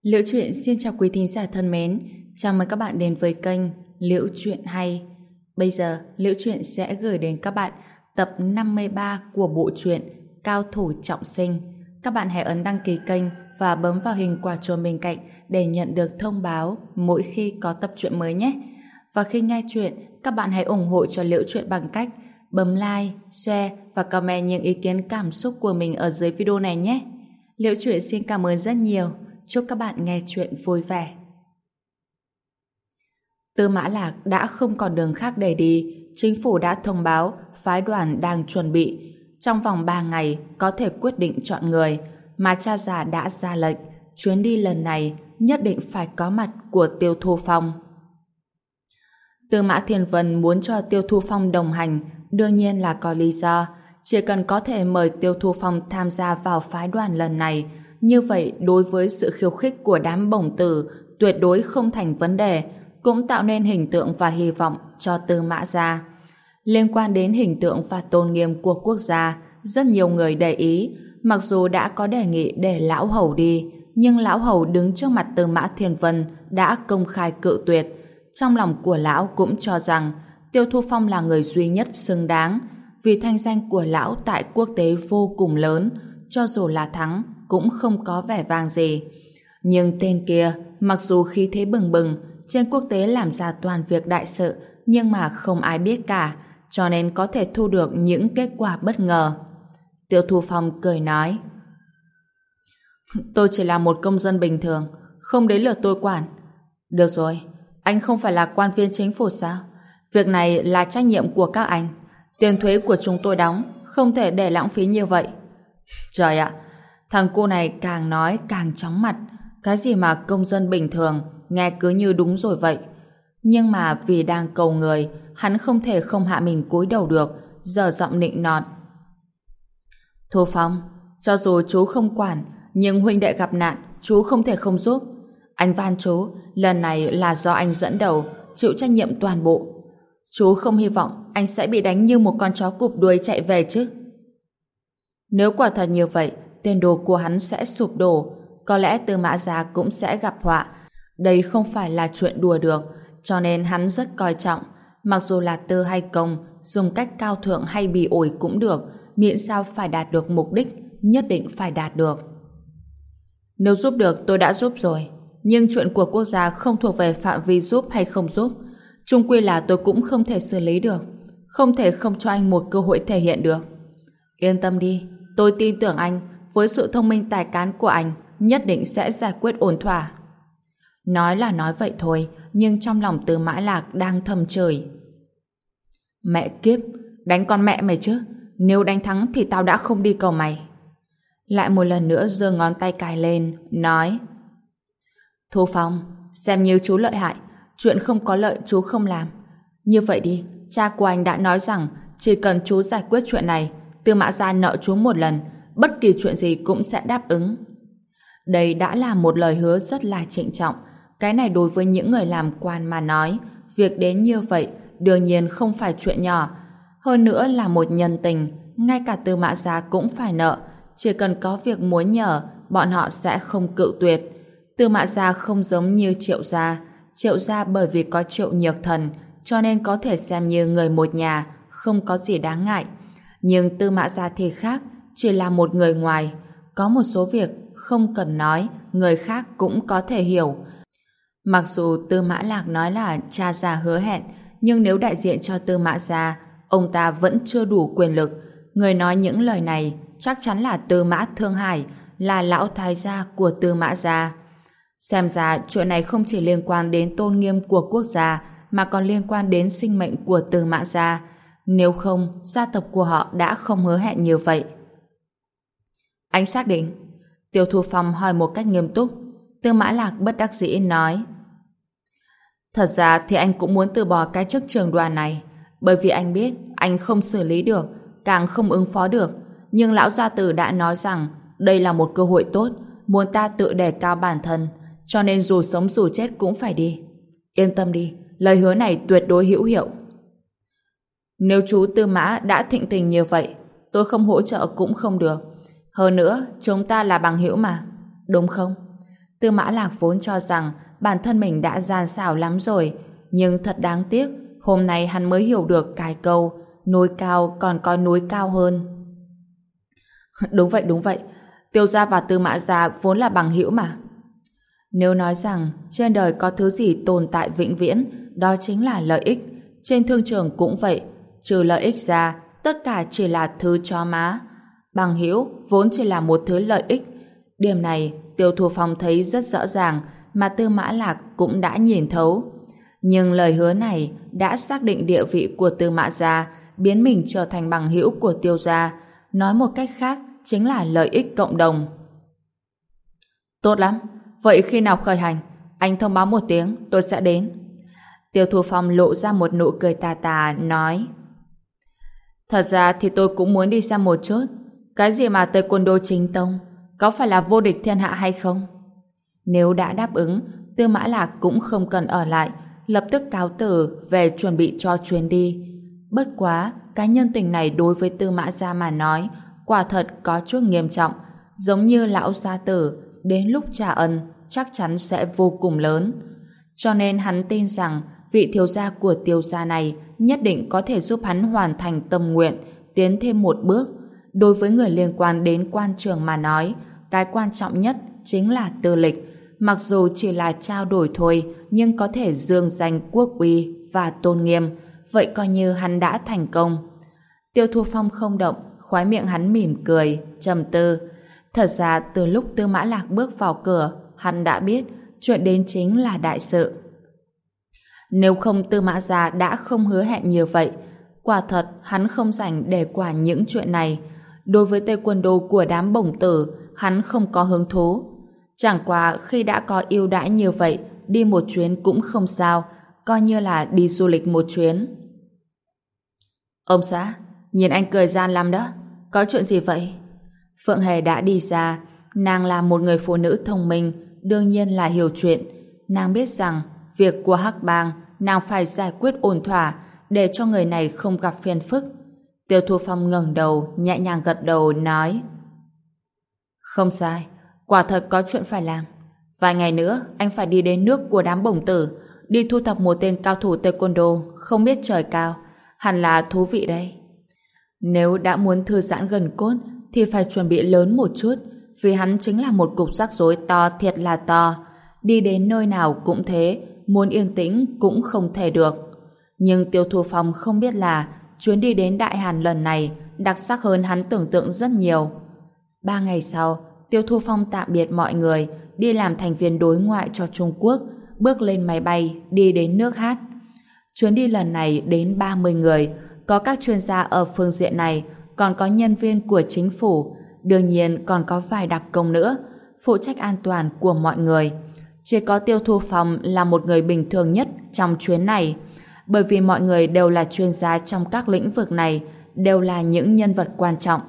Liễu Chuyện xin chào quý thính giả thân mến, chào mừng các bạn đến với kênh Liễu Chuyện Hay. Bây giờ, Liễu Chuyện sẽ gửi đến các bạn tập 53 của bộ truyện Cao Thủ Trọng Sinh. Các bạn hãy ấn đăng ký kênh và bấm vào hình quả chuông bên cạnh để nhận được thông báo mỗi khi có tập truyện mới nhé. Và khi nghe chuyện, các bạn hãy ủng hộ cho Liễu Chuyện bằng cách bấm like, share và comment những ý kiến cảm xúc của mình ở dưới video này nhé. Liễu Chuyện xin cảm ơn rất nhiều. Chúc các bạn nghe chuyện vui vẻ. Tư Mã Lạc đã không còn đường khác để đi. Chính phủ đã thông báo phái đoàn đang chuẩn bị. Trong vòng 3 ngày có thể quyết định chọn người. Mà cha già đã ra lệnh. Chuyến đi lần này nhất định phải có mặt của Tiêu Thu Phong. Tư Mã Thiên Vân muốn cho Tiêu Thu Phong đồng hành đương nhiên là có lý do. Chỉ cần có thể mời Tiêu Thu Phong tham gia vào phái đoàn lần này, như vậy đối với sự khiêu khích của đám bổng tử tuyệt đối không thành vấn đề, cũng tạo nên hình tượng và hy vọng cho Tư Mã gia. Liên quan đến hình tượng và tôn nghiêm của quốc gia, rất nhiều người để ý, mặc dù đã có đề nghị để lão hầu đi, nhưng lão hầu đứng trước mặt Tư Mã Thiên Vân đã công khai cự tuyệt. Trong lòng của lão cũng cho rằng Tiêu Thu Phong là người duy nhất xứng đáng, vì thanh danh của lão tại quốc tế vô cùng lớn, cho dù là thắng cũng không có vẻ vang gì. Nhưng tên kia, mặc dù khí thế bừng bừng, trên quốc tế làm ra toàn việc đại sự, nhưng mà không ai biết cả, cho nên có thể thu được những kết quả bất ngờ. Tiêu Thu Phong cười nói: Tôi chỉ là một công dân bình thường, không đến lượt tôi quản. Được rồi, anh không phải là quan viên chính phủ sao? Việc này là trách nhiệm của các anh. Tiền thuế của chúng tôi đóng, không thể để lãng phí như vậy. Trời ạ, thằng cu này càng nói càng chóng mặt. Cái gì mà công dân bình thường, nghe cứ như đúng rồi vậy. Nhưng mà vì đang cầu người, hắn không thể không hạ mình cúi đầu được, dở giọng nịnh nọt. Thu Phong, cho dù chú không quản, nhưng huynh đệ gặp nạn, chú không thể không giúp. Anh van chú, lần này là do anh dẫn đầu, chịu trách nhiệm toàn bộ. Chú không hy vọng anh sẽ bị đánh như một con chó cụp đuôi chạy về chứ. Nếu quả thật như vậy, tiền đồ của hắn sẽ sụp đổ, có lẽ Tư Mã gia cũng sẽ gặp họa. Đây không phải là chuyện đùa được, cho nên hắn rất coi trọng. Mặc dù là tư hay công, dùng cách cao thượng hay bị ổi cũng được, miễn sao phải đạt được mục đích, nhất định phải đạt được. Nếu giúp được tôi đã giúp rồi, nhưng chuyện của quốc gia không thuộc về phạm vi giúp hay không giúp. Chung quy là tôi cũng không thể xử lý được, không thể không cho anh một cơ hội thể hiện được. Yên tâm đi, tôi tin tưởng anh, với sự thông minh tài cán của anh, nhất định sẽ giải quyết ổn thỏa. Nói là nói vậy thôi, nhưng trong lòng Tư Mã Lạc đang thầm chửi. Mẹ kiếp, đánh con mẹ mày chứ, nếu đánh thắng thì tao đã không đi cầu mày. Lại một lần nữa giơ ngón tay cài lên, nói: Thu Phong, xem như chú lợi hại, chuyện không có lợi chú không làm. Như vậy đi, cha của anh đã nói rằng chỉ cần chú giải quyết chuyện này, Tư Mã gia nợ chú một lần, bất kỳ chuyện gì cũng sẽ đáp ứng. Đây đã là một lời hứa rất là trịnh trọng. Cái này đối với những người làm quan mà nói, việc đến như vậy đương nhiên không phải chuyện nhỏ. Hơn nữa là một nhân tình, ngay cả Tư Mã gia cũng phải nợ. Chỉ cần có việc muốn nhờ, bọn họ sẽ không cự tuyệt. Tư Mã gia không giống như Triệu gia. Triệu gia bởi vì có Triệu Nhược Thần, cho nên có thể xem như người một nhà, không có gì đáng ngại. Nhưng Tư Mã gia thì khác, chỉ là một người ngoài. Có một số việc không cần nói, người khác cũng có thể hiểu. Mặc dù Tư Mã Lạc nói là cha già hứa hẹn, nhưng nếu đại diện cho Tư Mã gia, ông ta vẫn chưa đủ quyền lực. Người nói những lời này chắc chắn là Tư Mã Thương Hải, là lão thái gia của Tư Mã gia. Xem ra chuyện này không chỉ liên quan đến tôn nghiêm của quốc gia, mà còn liên quan đến sinh mệnh của Tư Mã gia. Nếu không, gia tộc của họ đã không hứa hẹn như vậy. Anh xác định? Tiêu Thu Phong hỏi một cách nghiêm túc. Tư Mã Lạc bất đắc dĩ nói: Thật ra thì anh cũng muốn từ bỏ cái chức trưởng đoàn này, bởi vì anh biết anh không xử lý được, càng không ứng phó được. Nhưng lão gia tử đã nói rằng đây là một cơ hội tốt, muốn ta tự đề cao bản thân, cho nên dù sống dù chết cũng phải đi. Yên tâm đi, lời hứa này tuyệt đối hữu hiệu. Nếu chú Tư Mã đã thịnh tình như vậy, tôi không hỗ trợ cũng không được. Hơn nữa, chúng ta là bằng hữu mà, đúng không? Tư Mã Lạc vốn cho rằng bản thân mình đã gian xảo lắm rồi, nhưng thật đáng tiếc, hôm nay hắn mới hiểu được cái câu núi cao còn có núi cao hơn. Đúng vậy, Tiêu gia và Tư Mã gia vốn là bằng hữu mà. Nếu nói rằng trên đời có thứ gì tồn tại vĩnh viễn, đó chính là lợi ích. Trên thương trường cũng vậy, trừ lợi ích ra, tất cả chỉ là thứ chó má. Bằng hữu vốn chỉ là một thứ lợi ích. Điểm này Tiêu Thu Phong thấy rất rõ ràng, mà Tư Mã Lạc cũng đã nhìn thấu. Nhưng lời hứa này đã xác định địa vị của Tư Mã gia, biến mình trở thành bằng hữu của Tiêu gia. Nói một cách khác chính là lợi ích cộng đồng. Tốt lắm, vậy khi nào khởi hành? Anh thông báo một tiếng, tôi sẽ đến. Tiêu Thu Phong lộ ra một nụ cười tà tà, nói: Thật ra thì tôi cũng muốn đi xem một chút. Cái gì mà Taekwondo chính tông, có phải là vô địch thiên hạ hay không? Nếu đã đáp ứng, Tư Mã Lạc cũng không cần ở lại, lập tức cáo từ về chuẩn bị cho chuyến đi. Bất quá, cái nhân tình này đối với Tư Mã gia mà nói, quả thật có chút nghiêm trọng, giống như lão gia tử, đến lúc trả ân chắc chắn sẽ vô cùng lớn. Cho nên hắn tin rằng vị thiếu gia của Tiêu gia này nhất định có thể giúp hắn hoàn thành tâm nguyện, tiến thêm một bước. Đối với người liên quan đến quan trường mà nói, cái quan trọng nhất chính là tư lịch. Mặc dù chỉ là trao đổi thôi, nhưng có thể dương danh quốc uy và tôn nghiêm, vậy coi như hắn đã thành công. Tiêu Thu Phong không động, khóe miệng hắn mỉm cười, trầm tư. Thật ra từ lúc Tư Mã Lạc bước vào cửa, hắn đã biết chuyện đến chính là đại sự. Nếu không Tư Mã gia đã không hứa hẹn như vậy. Quả thật hắn không rảnh để quản những chuyện này. Đối với Taekwondo của đám bổng tử, hắn không có hứng thú. Chẳng qua khi đã có ưu đãi như vậy, đi một chuyến cũng không sao, coi như là đi du lịch một chuyến. Ông xã, nhìn anh cười gian lắm đó. Có chuyện gì vậy? Phượng Hề đã đi ra. Nàng là một người phụ nữ thông minh, đương nhiên là hiểu chuyện. Nàng biết rằng việc của Hắc Bang nàng phải giải quyết ổn thỏa để cho người này không gặp phiền phức. Tiêu Thu Phong ngẩng đầu, nhẹ nhàng gật đầu, nói: Không sai, quả thật có chuyện phải làm. Vài ngày nữa, anh phải đi đến nước của đám bổng tử, đi thu thập một tên cao thủ Taekwondo không biết trời cao. Hẳn là thú vị đấy. Nếu đã muốn thư giãn gần cốt, thì phải chuẩn bị lớn một chút, vì hắn chính là một cục rắc rối to thiệt là to. Đi đến nơi nào cũng thế, muốn yên tĩnh cũng không thể được. Nhưng Tiêu Thu Phong không biết là chuyến đi đến Đại Hàn lần này đặc sắc hơn hắn tưởng tượng rất nhiều. 3 ngày sau, Tiêu Thu Phong tạm biệt mọi người, đi làm thành viên đối ngoại cho Trung Quốc, bước lên máy bay, đi đến nước Hát. Chuyến đi lần này đến 30 người, có các chuyên gia ở phương diện này, còn có nhân viên của chính phủ, đương nhiên còn có vài đặc công nữa, phụ trách an toàn của mọi người. Chỉ có Tiêu Thu Phong là một người bình thường nhất trong chuyến này, bởi vì mọi người đều là chuyên gia trong các lĩnh vực này, đều là những nhân vật quan trọng.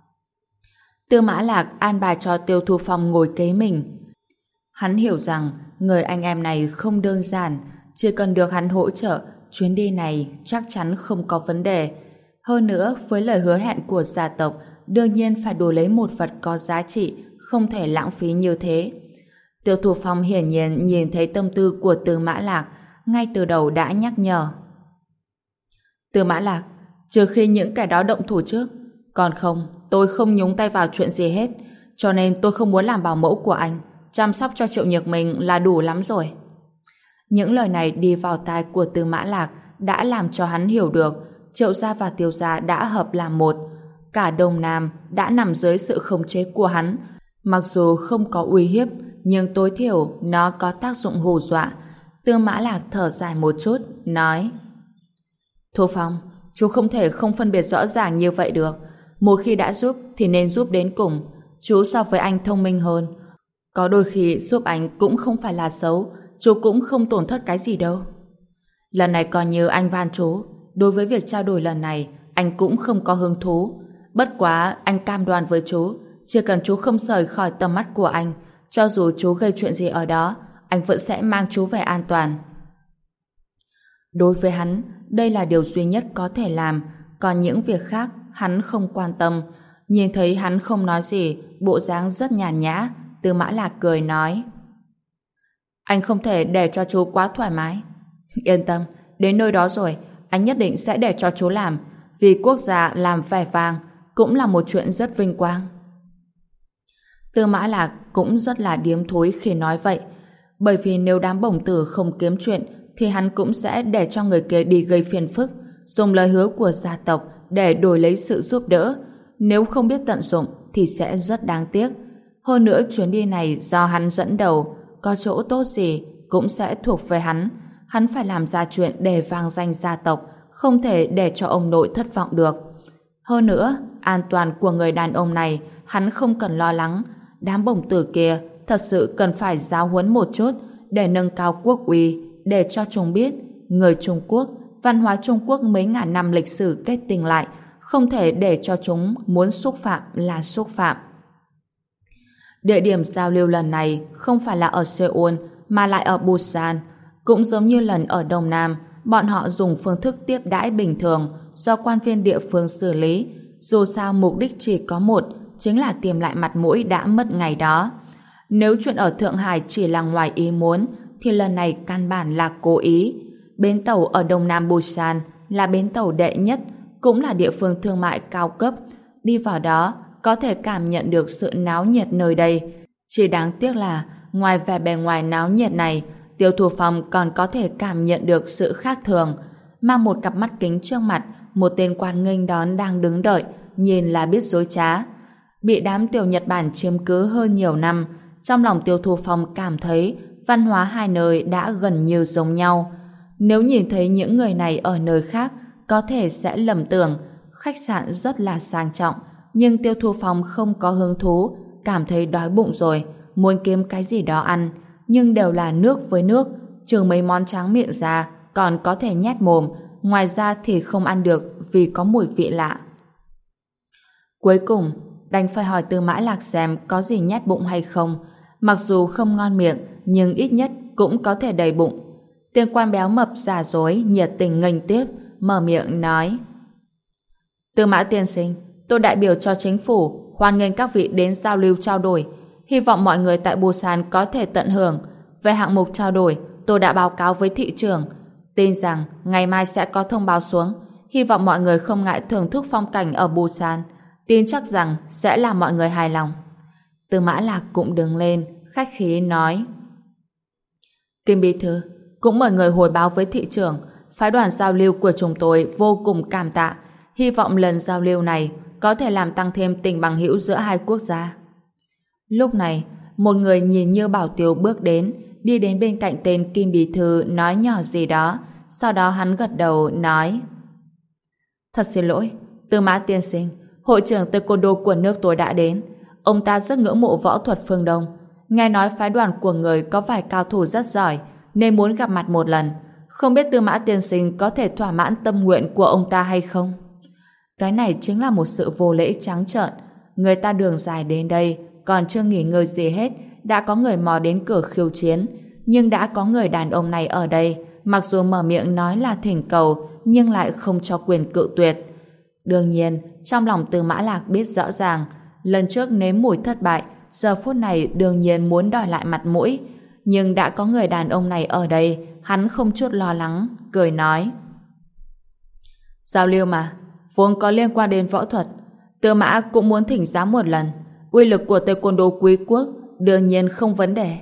Tư Mã Lạc an bài cho Tiêu Thu Phong ngồi kế mình. Hắn hiểu rằng người anh em này không đơn giản, chỉ cần được hắn hỗ trợ, chuyến đi này chắc chắn không có vấn đề. Hơn nữa, với lời hứa hẹn của gia tộc, đương nhiên phải đổi lấy một vật có giá trị, không thể lãng phí như thế. Tiêu Thu Phong hiển nhiên nhìn thấy tâm tư của Tư Mã Lạc, ngay từ đầu đã nhắc nhở. Tư Mã Lạc, trừ khi những kẻ đó động thủ trước, còn không, tôi không nhúng tay vào chuyện gì hết, cho nên tôi không muốn làm bảo mẫu của anh, chăm sóc cho Triệu Nhược mình là đủ lắm rồi. Những lời này đi vào tai của Tư Mã Lạc đã làm cho hắn hiểu được Triệu gia và Tiêu gia đã hợp làm một. Cả Đông Nam đã nằm dưới sự khống chế của hắn. Mặc dù không có uy hiếp, nhưng tối thiểu nó có tác dụng hù dọa. Tư Mã Lạc thở dài một chút, nói: Thu Phong, chú không thể không phân biệt rõ ràng như vậy được. Một khi đã giúp thì nên giúp đến cùng. Chú so với anh thông minh hơn. Có đôi khi giúp anh cũng không phải là xấu, chú cũng không tổn thất cái gì đâu. Lần này coi như anh van chú. Đối với việc trao đổi lần này, anh cũng không có hứng thú. Bất quá anh cam đoan với chú, chỉ cần chú không rời khỏi tầm mắt của anh, cho dù chú gây chuyện gì ở đó, anh vẫn sẽ mang chú về an toàn. Đối với hắn, đây là điều duy nhất có thể làm, còn những việc khác hắn không quan tâm. Nhìn thấy hắn không nói gì, bộ dáng rất nhàn nhã, Tư Mã Lạc cười nói: Anh không thể để cho chú quá thoải mái. Yên tâm, đến nơi đó rồi, anh nhất định sẽ để cho chú làm, vì quốc gia làm vẻ vang cũng là một chuyện rất vinh quang. Tư Mã Lạc cũng rất là điếm thúi khi nói vậy, bởi vì nếu đám bổng tử không kiếm chuyện thì hắn cũng sẽ để cho người kia đi gây phiền phức, dùng lời hứa của gia tộc để đổi lấy sự giúp đỡ. Nếu không biết tận dụng thì sẽ rất đáng tiếc. Hơn nữa chuyến đi này do hắn dẫn đầu, có chỗ tốt gì cũng sẽ thuộc về hắn. Hắn phải làm ra chuyện để vang danh gia tộc, không thể để cho ông nội thất vọng được. Hơn nữa, an toàn của người đàn ông này hắn không cần lo lắng. Đám bổng tử kia thật sự cần phải giáo huấn một chút để nâng cao quốc uy, để cho chúng biết người Trung Quốc, văn hóa Trung Quốc mấy ngàn năm lịch sử kết tinh lại, không thể để cho chúng muốn xúc phạm là xúc phạm. Địa điểm giao lưu lần này không phải là ở Seoul mà lại ở Busan. Cũng giống như lần ở Đông Nam, bọn họ dùng phương thức tiếp đãi bình thường do quan viên địa phương xử lý. Dù sao mục đích chỉ có một, chính là tìm lại mặt mũi đã mất ngày đó. Nếu chuyện ở Thượng Hải chỉ là ngoài ý muốn, thì lần này căn bản là cố ý. Bến tàu ở Đông Nam Busan là bến tàu đệ nhất, cũng là địa phương thương mại cao cấp. Đi vào đó, có thể cảm nhận được sự náo nhiệt nơi đây. Chỉ đáng tiếc là, ngoài vẻ bề ngoài náo nhiệt này, Tiêu Thu Phong còn có thể cảm nhận được sự khác thường. Mang một cặp mắt kính trước mặt, một tên quan nghênh đón đang đứng đợi, nhìn là biết dối trá. Bị đám tiểu Nhật Bản chiếm cứ hơn nhiều năm, trong lòng Tiêu Thu Phong cảm thấy văn hóa hai nơi đã gần như giống nhau. Nếu nhìn thấy những người này ở nơi khác, có thể sẽ lầm tưởng khách sạn rất là sang trọng, nhưng Tiêu Thu Phong không có hứng thú, cảm thấy đói bụng rồi, muốn kiếm cái gì đó ăn, nhưng đều là nước với nước, trừ mấy món tráng miệng ra, còn có thể nhét mồm, ngoài ra thì không ăn được vì có mùi vị lạ. Cuối cùng, đành phải hỏi Tư Mã Lạc xem có gì nhét bụng hay không. Mặc dù không ngon miệng, nhưng ít nhất cũng có thể đầy bụng. Tên quan béo mập giả dối, nhiệt tình nghênh tiếp, mở miệng nói: Tư Mã tiên sinh, tôi đại biểu cho chính phủ, hoan nghênh các vị đến giao lưu trao đổi. Hy vọng mọi người tại Busan có thể tận hưởng. Về hạng mục trao đổi, tôi đã báo cáo với thị trưởng. Tin rằng ngày mai sẽ có thông báo xuống. Hy vọng mọi người không ngại thưởng thức phong cảnh ở Busan. Tin chắc rằng sẽ làm mọi người hài lòng. Tư Mã Lạc cũng đứng lên, khách khí nói: Kim bí thư, cũng mời người hồi báo với thị trưởng, phái đoàn giao lưu của chúng tôi vô cùng cảm tạ. Hy vọng lần giao lưu này có thể làm tăng thêm tình bằng hữu giữa hai quốc gia. Lúc này, một người nhìn như bảo tiêu bước đến, đi đến bên cạnh tên Kim bí thư nói nhỏ gì đó, sau đó hắn gật đầu nói: Thật xin lỗi, Tư Mã tiên sinh, hội trưởng taekwondo của nước tôi đã đến. Ông ta rất ngưỡng mộ võ thuật phương Đông. Nghe nói phái đoàn của người có vài cao thủ rất giỏi, nên muốn gặp mặt một lần. Không biết Tư Mã tiên sinh có thể thỏa mãn tâm nguyện của ông ta hay không? Cái này chính là một sự vô lễ trắng trợn. Người ta đường dài đến đây, còn chưa nghỉ ngơi gì hết, đã có người mò đến cửa khiêu chiến. Nhưng đã có người đàn ông này ở đây, mặc dù mở miệng nói là thỉnh cầu, nhưng lại không cho quyền cự tuyệt. Đương nhiên, trong lòng Tư Mã Lạc biết rõ ràng, lần trước nếm mùi thất bại, giờ phút này đương nhiên muốn đòi lại mặt mũi. Nhưng đã có người đàn ông này ở đây, hắn không chút lo lắng, cười nói: Giao lưu mà, vốn có liên quan đến võ thuật, Tư Mã cũng muốn thỉnh giáo một lần. Uy lực của taekwondo quý quốc đương nhiên không vấn đề.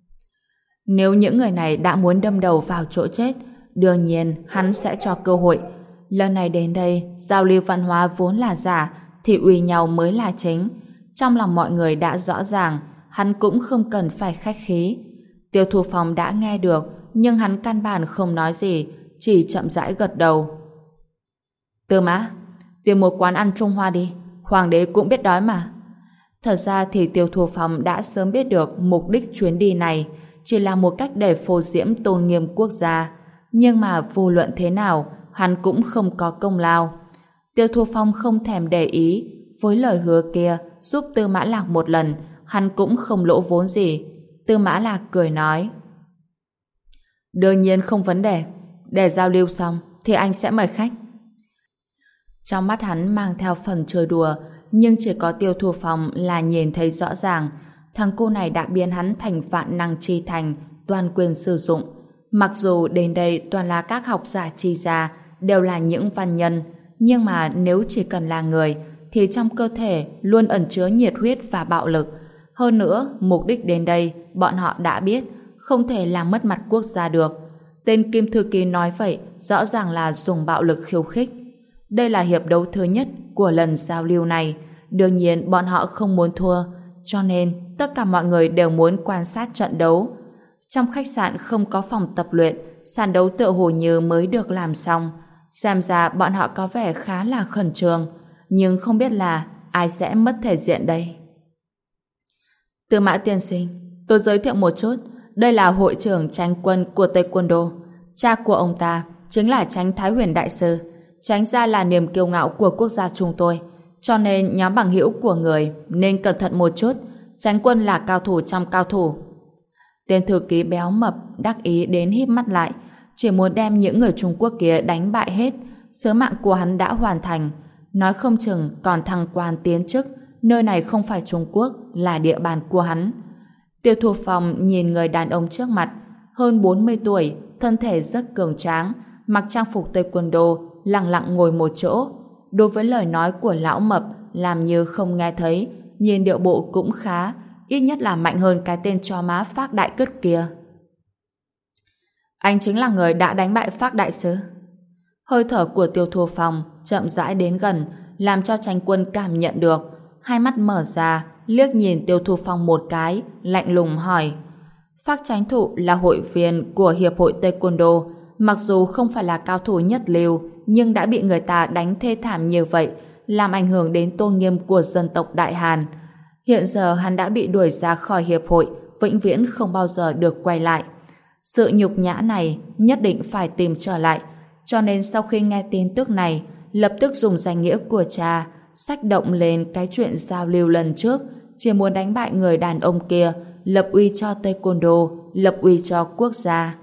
Nếu những người này đã muốn đâm đầu vào chỗ chết, đương nhiên hắn sẽ cho cơ hội. Lần này đến đây, giao lưu văn hóa vốn là giả, thì uy nhau mới là chính. Trong lòng mọi người đã rõ ràng, hắn cũng không cần phải khách khí. Tiêu Thu Phong đã nghe được, nhưng hắn căn bản không nói gì, chỉ chậm rãi gật đầu. Tư Mã, tìm một quán ăn Trung Hoa đi, hoàng đế cũng biết đói mà. Thật ra thì Tiêu Thu Phong đã sớm biết được mục đích chuyến đi này chỉ là một cách để phô diễm tôn nghiêm quốc gia. Nhưng mà vô luận thế nào, hắn cũng không có công lao. Tiêu Thu Phong không thèm để ý, với lời hứa kia giúp Tư Mã Lạc một lần, hắn cũng không lỗ vốn gì. Tư Mã Lạc cười nói: Đương nhiên không vấn đề, để giao lưu xong thì anh sẽ mời khách. Trong mắt hắn mang theo phần chơi đùa, nhưng chỉ có Tiêu Thu Phong là nhìn thấy rõ ràng, thằng cô này đã biến hắn thành vạn năng chi thành, toàn quyền sử dụng. Mặc dù đến đây toàn là các học giả chi ra, đều là những văn nhân, nhưng mà nếu chỉ cần là người, thì trong cơ thể luôn ẩn chứa nhiệt huyết và bạo lực. Hơn nữa, mục đích đến đây, bọn họ đã biết, không thể làm mất mặt quốc gia được. Tên Kim Thư Ký nói vậy, rõ ràng là dùng bạo lực khiêu khích. Đây là hiệp đấu thứ nhất của lần giao lưu này. Đương nhiên bọn họ không muốn thua, cho nên tất cả mọi người đều muốn quan sát trận đấu. Trong khách sạn không có phòng tập luyện, sàn đấu tựa hồ như mới được làm xong. Xem ra bọn họ có vẻ khá là khẩn trương, nhưng không biết là ai sẽ mất thể diện đây. Tư Mã tiên sinh, tôi giới thiệu một chút, đây là hội trưởng Chánh quân của Taekwondo. Cha của ông ta chính là Chánh Thái Huyền Đại Sư. Chánh gia là niềm kiêu ngạo của quốc gia chúng tôi, cho nên nhóm bằng hữu của người nên cẩn thận một chút. Chánh quân là cao thủ trong cao thủ. Tên thư ký béo mập đắc ý đến híp mắt lại, chỉ muốn đem những người Trung Quốc kia đánh bại hết. Sứ mạng của hắn đã hoàn thành, nói không chừng còn thăng quan tiến chức. Nơi này không phải Trung Quốc, là địa bàn của hắn. Tiêu Thu Phong nhìn người đàn ông trước mặt, hơn 40 tuổi, thân thể rất cường tráng, mặc trang phục Taekwondo, lặng lặng ngồi một chỗ. Đối với lời nói của lão mập, làm như không nghe thấy, nhìn điệu bộ cũng khá, ít nhất là mạnh hơn cái tên chó má Phác Đại Cứt kia. Anh chính là người đã đánh bại Phác Đại Sư. Hơi thở của Tiêu Thu Phong chậm rãi đến gần, làm cho Chánh quân cảm nhận được. Hai mắt mở ra, liếc nhìn Tiêu Thu Phong một cái, lạnh lùng hỏi. Phác Chánh Thụ là hội viên của Hiệp hội Taekwondo, mặc dù không phải là cao thủ nhất lưu, nhưng đã bị người ta đánh thê thảm như vậy, làm ảnh hưởng đến tôn nghiêm của dân tộc Đại Hàn. Hiện giờ hắn đã bị đuổi ra khỏi hiệp hội, vĩnh viễn không bao giờ được quay lại. Sự nhục nhã này nhất định phải tìm trở lại, cho nên sau khi nghe tin tức này, lập tức dùng danh nghĩa của cha, xách động lên cái chuyện giao lưu lần trước, chỉ muốn đánh bại người đàn ông kia, lập uy cho Taekwondo, lập uy cho quốc gia.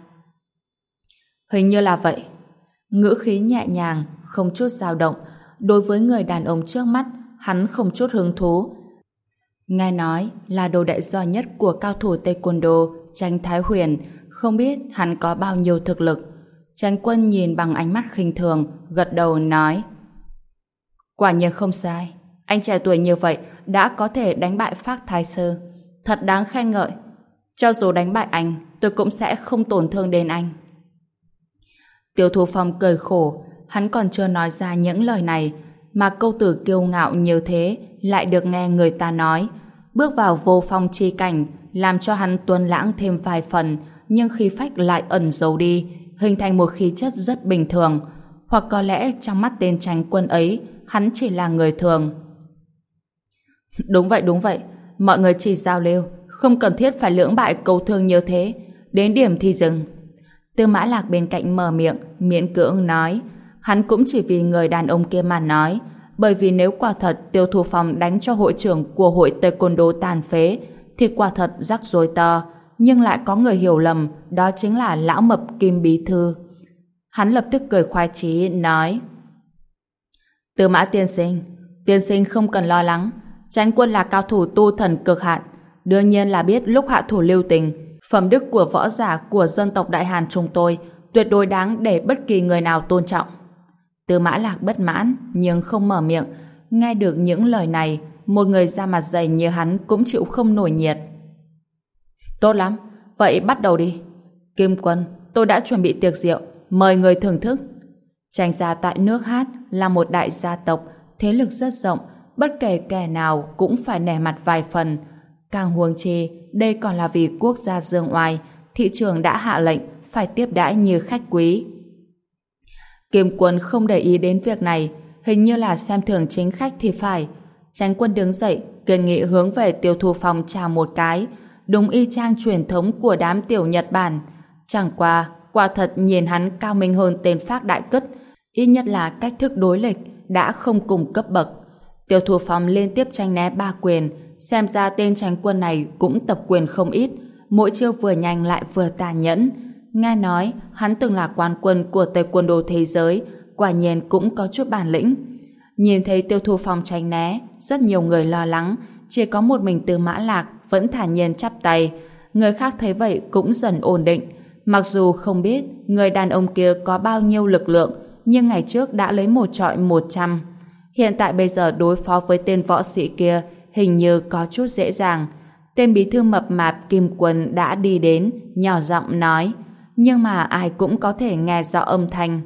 Hình như là vậy. Ngữ khí nhẹ nhàng, không chút dao động. Đối với người đàn ông trước mắt, hắn không chút hứng thú. Nghe nói là đồ đệ giỏi nhất của cao thủ Taekwondo, Chánh Thái Huyền, không biết hắn có bao nhiêu thực lực. Chánh quân nhìn bằng ánh mắt khinh thường, gật đầu nói: quả nhiên không sai. Anh trẻ tuổi như vậy đã có thể đánh bại Phác Thái Sư. Thật đáng khen ngợi. Cho dù đánh bại anh, tôi cũng sẽ không tổn thương đến anh. Tiêu Thu Phong cười khổ, hắn còn chưa nói ra những lời này, mà câu từ kiêu ngạo như thế lại được nghe người ta nói. Bước vào vô phong chi cảnh, làm cho hắn tuấn lãng thêm vài phần, nhưng khí phách lại ẩn giấu đi, hình thành một khí chất rất bình thường. Hoặc có lẽ trong mắt tên Chánh quân ấy, hắn chỉ là người thường. Đúng vậy. Mọi người chỉ giao lưu, không cần thiết phải lưỡng bại câu thương như thế. Đến điểm thì dừng. Tư Mã Lạc bên cạnh mở miệng, miễn cưỡng nói. Hắn cũng chỉ vì người đàn ông kia mà nói, bởi vì nếu quả thật Tiêu Thu Phong đánh cho hội trưởng của hội Taekwondo tàn phế, thì quả thật rắc rối to. Nhưng lại có người hiểu lầm, đó chính là lão mập Kim Bí Thư. Hắn lập tức cười khoái chí nói: Tư Mã tiên sinh không cần lo lắng. Chánh quân là cao thủ tu thần cực hạn, đương nhiên là biết lúc hạ thủ lưu tình. Phẩm đức của võ giả của dân tộc Đại Hàn chúng tôi tuyệt đối đáng để bất kỳ người nào tôn trọng. Tư Mã Lạc bất mãn nhưng không mở miệng. Nghe được những lời này, một người da mặt dày như hắn cũng chịu không nổi nhiệt. Tốt lắm, vậy bắt đầu đi. Kim Quân, tôi đã chuẩn bị tiệc rượu, mời người thưởng thức. Chánh gia tại nước Hát là một đại gia tộc, thế lực rất rộng, bất kể kẻ nào cũng phải nể mặt vài phần. Càng huống chi, đây còn là vì quốc gia dương oai, thị trường đã hạ lệnh phải tiếp đãi như khách quý. Kim Quân không để ý đến việc này, hình như là xem thường chính khách thì phải. Chánh quân đứng dậy, kiên nghị hướng về Tiêu Thu Phong chào một cái, đúng y chang truyền thống của đám tiểu Nhật Bản. Chẳng qua, quả thật nhìn hắn cao minh hơn tên Phác Đại Cứt, ít nhất là cách thức đối lịch đã không cùng cấp bậc. Tiêu Thu Phong liên tiếp tranh né 3 quyền, xem ra tên Chánh quân này cũng tập quyền không ít, mỗi chiêu vừa nhanh lại vừa tàn nhẫn. Nghe nói hắn từng là quán quân của Taekwondo thế giới, quả nhiên cũng có chút bản lĩnh. Nhìn thấy Tiêu Thu Phong tránh né, rất nhiều người lo lắng, chỉ có một mình Tư Mã Lạc vẫn thản nhiên chắp tay. người khác thấy vậy cũng dần ổn định. Mặc dù không biết người đàn ông kia có bao nhiêu lực lượng, nhưng ngày trước đã lấy một trọi 100. Hiện tại bây giờ đối phó với tên võ sĩ kia hình như có chút dễ dàng. Tên bí thư mập mạp Kim Quân đã đi đến, nhỏ giọng nói, nhưng mà ai cũng có thể nghe rõ âm thanh.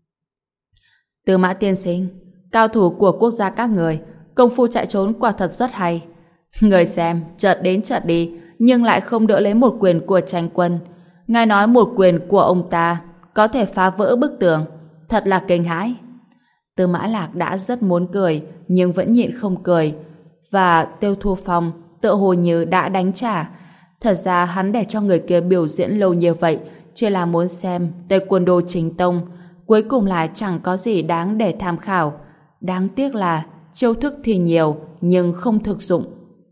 Tư Mã tiên sinh, cao thủ của quốc gia các người, công phu chạy trốn quả thật rất hay. Người xem, chợt đến chợt đi, nhưng lại không đỡ lấy một quyền của Tranh Quân. Ngài nói một quyền của ông ta có thể phá vỡ bức tường, thật là kinh hãi. Tư Mã Lạc đã rất muốn cười, nhưng vẫn nhịn không cười. Và Tiêu Thu Phong tựa hồ như đã đánh trả. Thật ra hắn để cho người kia biểu diễn lâu như vậy chỉ là muốn xem Taekwondo chính tông, cuối cùng là chẳng có gì đáng để tham khảo. Đáng tiếc là chiêu thức thì nhiều nhưng không thực dụng.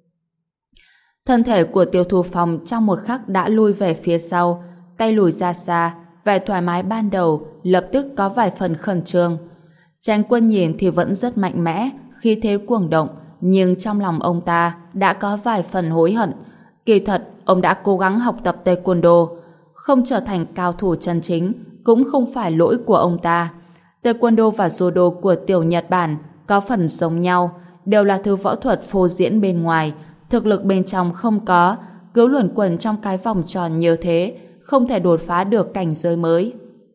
Thân thể của Tiêu Thu Phong trong một khắc đã lui về phía sau, tay lùi ra xa, vẻ thoải mái ban đầu lập tức có vài phần khẩn trương. Tranh Quân nhìn thì vẫn rất mạnh mẽ, khí thế cuồng động, nhưng trong lòng ông ta đã có vài phần hối hận. Kỳ thật, ông đã cố gắng học tập Taekwondo, không trở thành cao thủ chân chính cũng không phải lỗi của ông ta. Taekwondo và Judo của tiểu Nhật Bản có phần giống nhau, đều là thứ võ thuật phô diễn bên ngoài, thực lực bên trong không có, cứ luẩn quẩn trong cái vòng tròn như thế, không thể đột phá được cảnh giới mới.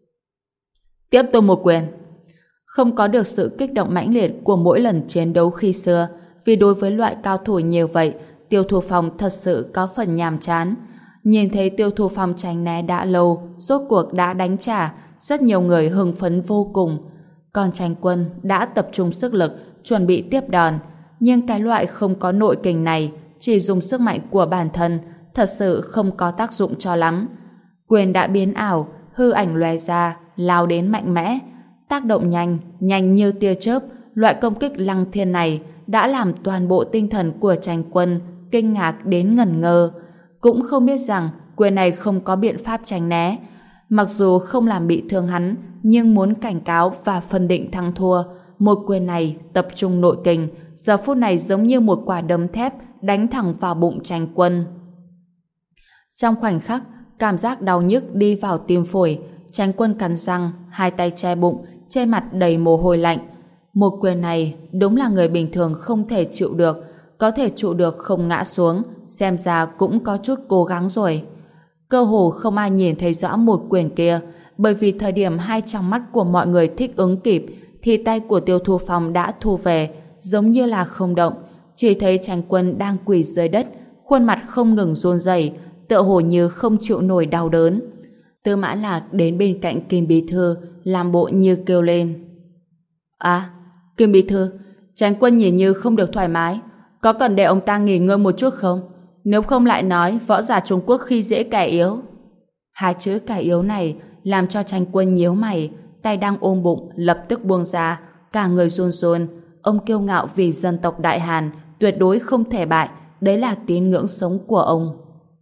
Tiếp tôi một quyền. Không có được sự kích động mãnh liệt của mỗi lần chiến đấu khi xưa, vì đối với loại cao thủ như vậy, Tiêu Thu Phong thật sự có phần nhàm chán. Nhìn thấy Tiêu Thu Phong tránh né đã lâu, rốt cuộc đã đánh trả, rất nhiều người hưng phấn vô cùng. Còn Tranh Quân đã tập trung sức lực, chuẩn bị tiếp đòn, nhưng cái loại không có nội kình này, chỉ dùng sức mạnh của bản thân, thật sự không có tác dụng cho lắm. Quyền đã biến ảo, hư ảnh lóe ra, lao đến mạnh mẽ, tác động nhanh, nhanh như tia chớp. Loại công kích lăng thiên này đã làm toàn bộ tinh thần của Tranh Quân kinh ngạc đến ngẩn ngơ, cũng không biết rằng quyền này không có biện pháp tránh né. Mặc dù không làm bị thương hắn, nhưng muốn cảnh cáo và phân định thắng thua, một quyền này tập trung nội kình, giờ phút này giống như một quả đấm thép đánh thẳng vào bụng Tranh Quân. Trong khoảnh khắc, cảm giác đau nhức đi vào tim phổi, Tranh Quân cắn răng, hai tay che bụng, trên mặt đầy mồ hôi lạnh. Một quyền này đúng là người bình thường không thể chịu được, có thể trụ được không ngã xuống, xem ra cũng có chút cố gắng rồi. Cơ hồ không ai nhìn thấy rõ một quyền kia, bởi vì thời điểm hai trong mắt của mọi người thích ứng kịp, thì tay của Tiêu Thu Phong đã thu về, giống như là không động, chỉ thấy Tranh Quân đang quỳ dưới đất, khuôn mặt không ngừng run rẩy, tựa hồ như không chịu nổi đau đớn. Tư Mã Lạc đến bên cạnh Kim Bí Thư, làm bộ như kêu lên. À, Kim Bí Thư, Tranh Quân nhìn như không được thoải mái, có cần để ông ta nghỉ ngơi một chút không? Nếu không lại nói võ giả Trung Quốc khi dễ kẻ yếu. Hai chữ kẻ yếu này làm cho Tranh Quân nhíu mày, tay đang ôm bụng lập tức buông ra, cả người run run. Ông kiêu ngạo vì dân tộc Đại Hàn tuyệt đối không thể bại, đấy là tín ngưỡng sống của ông.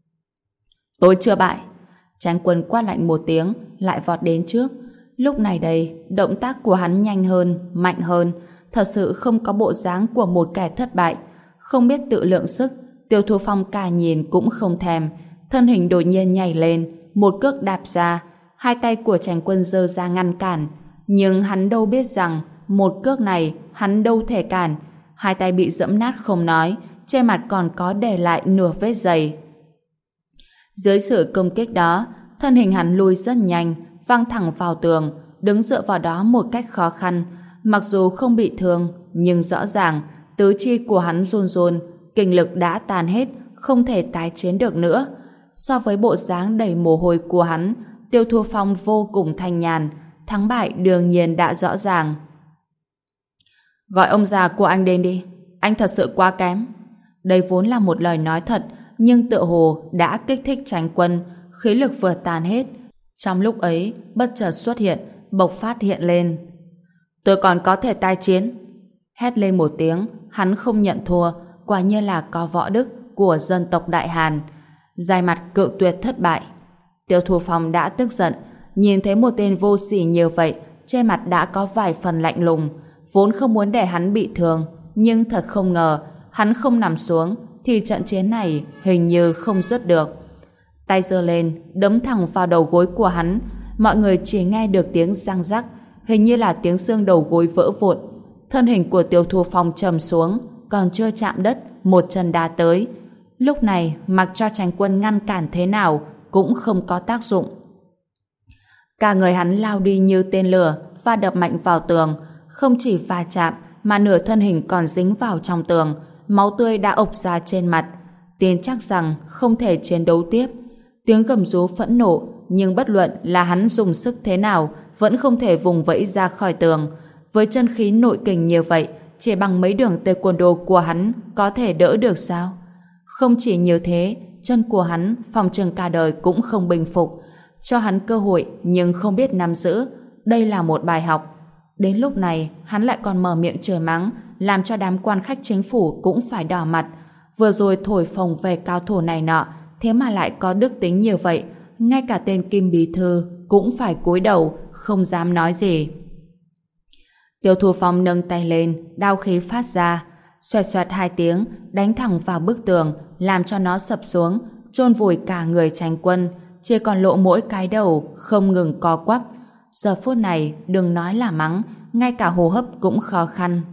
Tôi chưa bại. Tranh Quân quát lạnh một tiếng, lại vọt đến trước. Lúc này đây, động tác của hắn nhanh hơn, mạnh hơn, thật sự không có bộ dáng của một kẻ thất bại. Không biết tự lượng sức, Tiêu Thu Phong cả nhìn cũng không thèm, thân hình đột nhiên nhảy lên, một cước đạp ra, hai tay của Tranh Quân giơ ra ngăn cản, nhưng hắn đâu biết rằng một cước này hắn đâu thể cản, hai tay bị dẫm nát không nói, trên mặt còn có để lại nửa vết giày. Dưới sự công kích đó, thân hình hắn lùi rất nhanh, văng thẳng vào tường, đứng dựa vào đó một cách khó khăn. Mặc dù không bị thương, nhưng rõ ràng tứ chi của hắn run run, kinh lực đã tàn hết, không thể tái chiến được nữa. So với bộ dáng đầy mồ hôi của hắn, Tiêu Thu Phong vô cùng thanh nhàn, thắng bại đương nhiên đã rõ ràng. Gọi ông già của anh đến đi, anh thật sự quá kém. Đây vốn là một lời nói thật, nhưng tựa hồ đã kích thích Tranh Quân, khí lực vừa tàn hết. Trong lúc ấy, bất chợt xuất hiện, bộc phát hiện lên. Tôi còn có thể tái chiến. Hét lên một tiếng, hắn không nhận thua, quả nhiên là có võ đức của dân tộc Đại Hàn. Dài mặt cự tuyệt thất bại. Tiêu Thu Phong đã tức giận, nhìn thấy một tên vô sỉ như vậy, trên mặt đã có vài phần lạnh lùng, vốn không muốn để hắn bị thương, nhưng thật không ngờ, hắn không nằm xuống, thì trận chiến này hình như không dứt được. tay giơ lên, đấm thẳng vào đầu gối của hắn. Mọi người chỉ nghe được tiếng răng rắc, hình như là tiếng xương đầu gối vỡ vụn. Thân hình của Tiêu Thu Phong trầm xuống, còn chưa chạm đất, một chân đá tới. Lúc này, mặc cho Chánh Quân ngăn cản thế nào cũng không có tác dụng. Cả người hắn lao đi như tên lửa, và đập mạnh vào tường. Không chỉ va chạm, mà nửa thân hình còn dính vào trong tường. Máu tươi đã ộc ra trên mặt. Tin chắc rằng không thể chiến đấu tiếp. Tiếng gầm rú phẫn nộ, nhưng bất luận là hắn dùng sức thế nào, vẫn không thể vùng vẫy ra khỏi tường. Với chân khí nội kình như vậy, chỉ bằng mấy đường taekwondo của hắn có thể đỡ được sao? Không chỉ như thế, chân của hắn phòng chừng cả đời cũng không bình phục. Cho hắn cơ hội nhưng không biết nắm giữ. Đây là một bài học. Đến lúc này, hắn lại còn mở miệng chửi mắng, làm cho đám quan khách chính phủ cũng phải đỏ mặt. Vừa rồi thổi phồng về cao thủ này nọ, thế mà lại có đức tính như vậy. Ngay cả tên Kim Bí Thư cũng phải cúi đầu, không dám nói gì. Tiêu Thu Phong nâng tay lên, đao khí phát ra, xoẹt xoẹt hai tiếng, đánh thẳng vào bức tường, làm cho nó sập xuống, chôn vùi cả người Chánh Quân, chỉ còn lộ mỗi cái đầu, không ngừng co quắp. Giờ phút này, đừng nói là mắng, ngay cả hô hấp cũng khó khăn.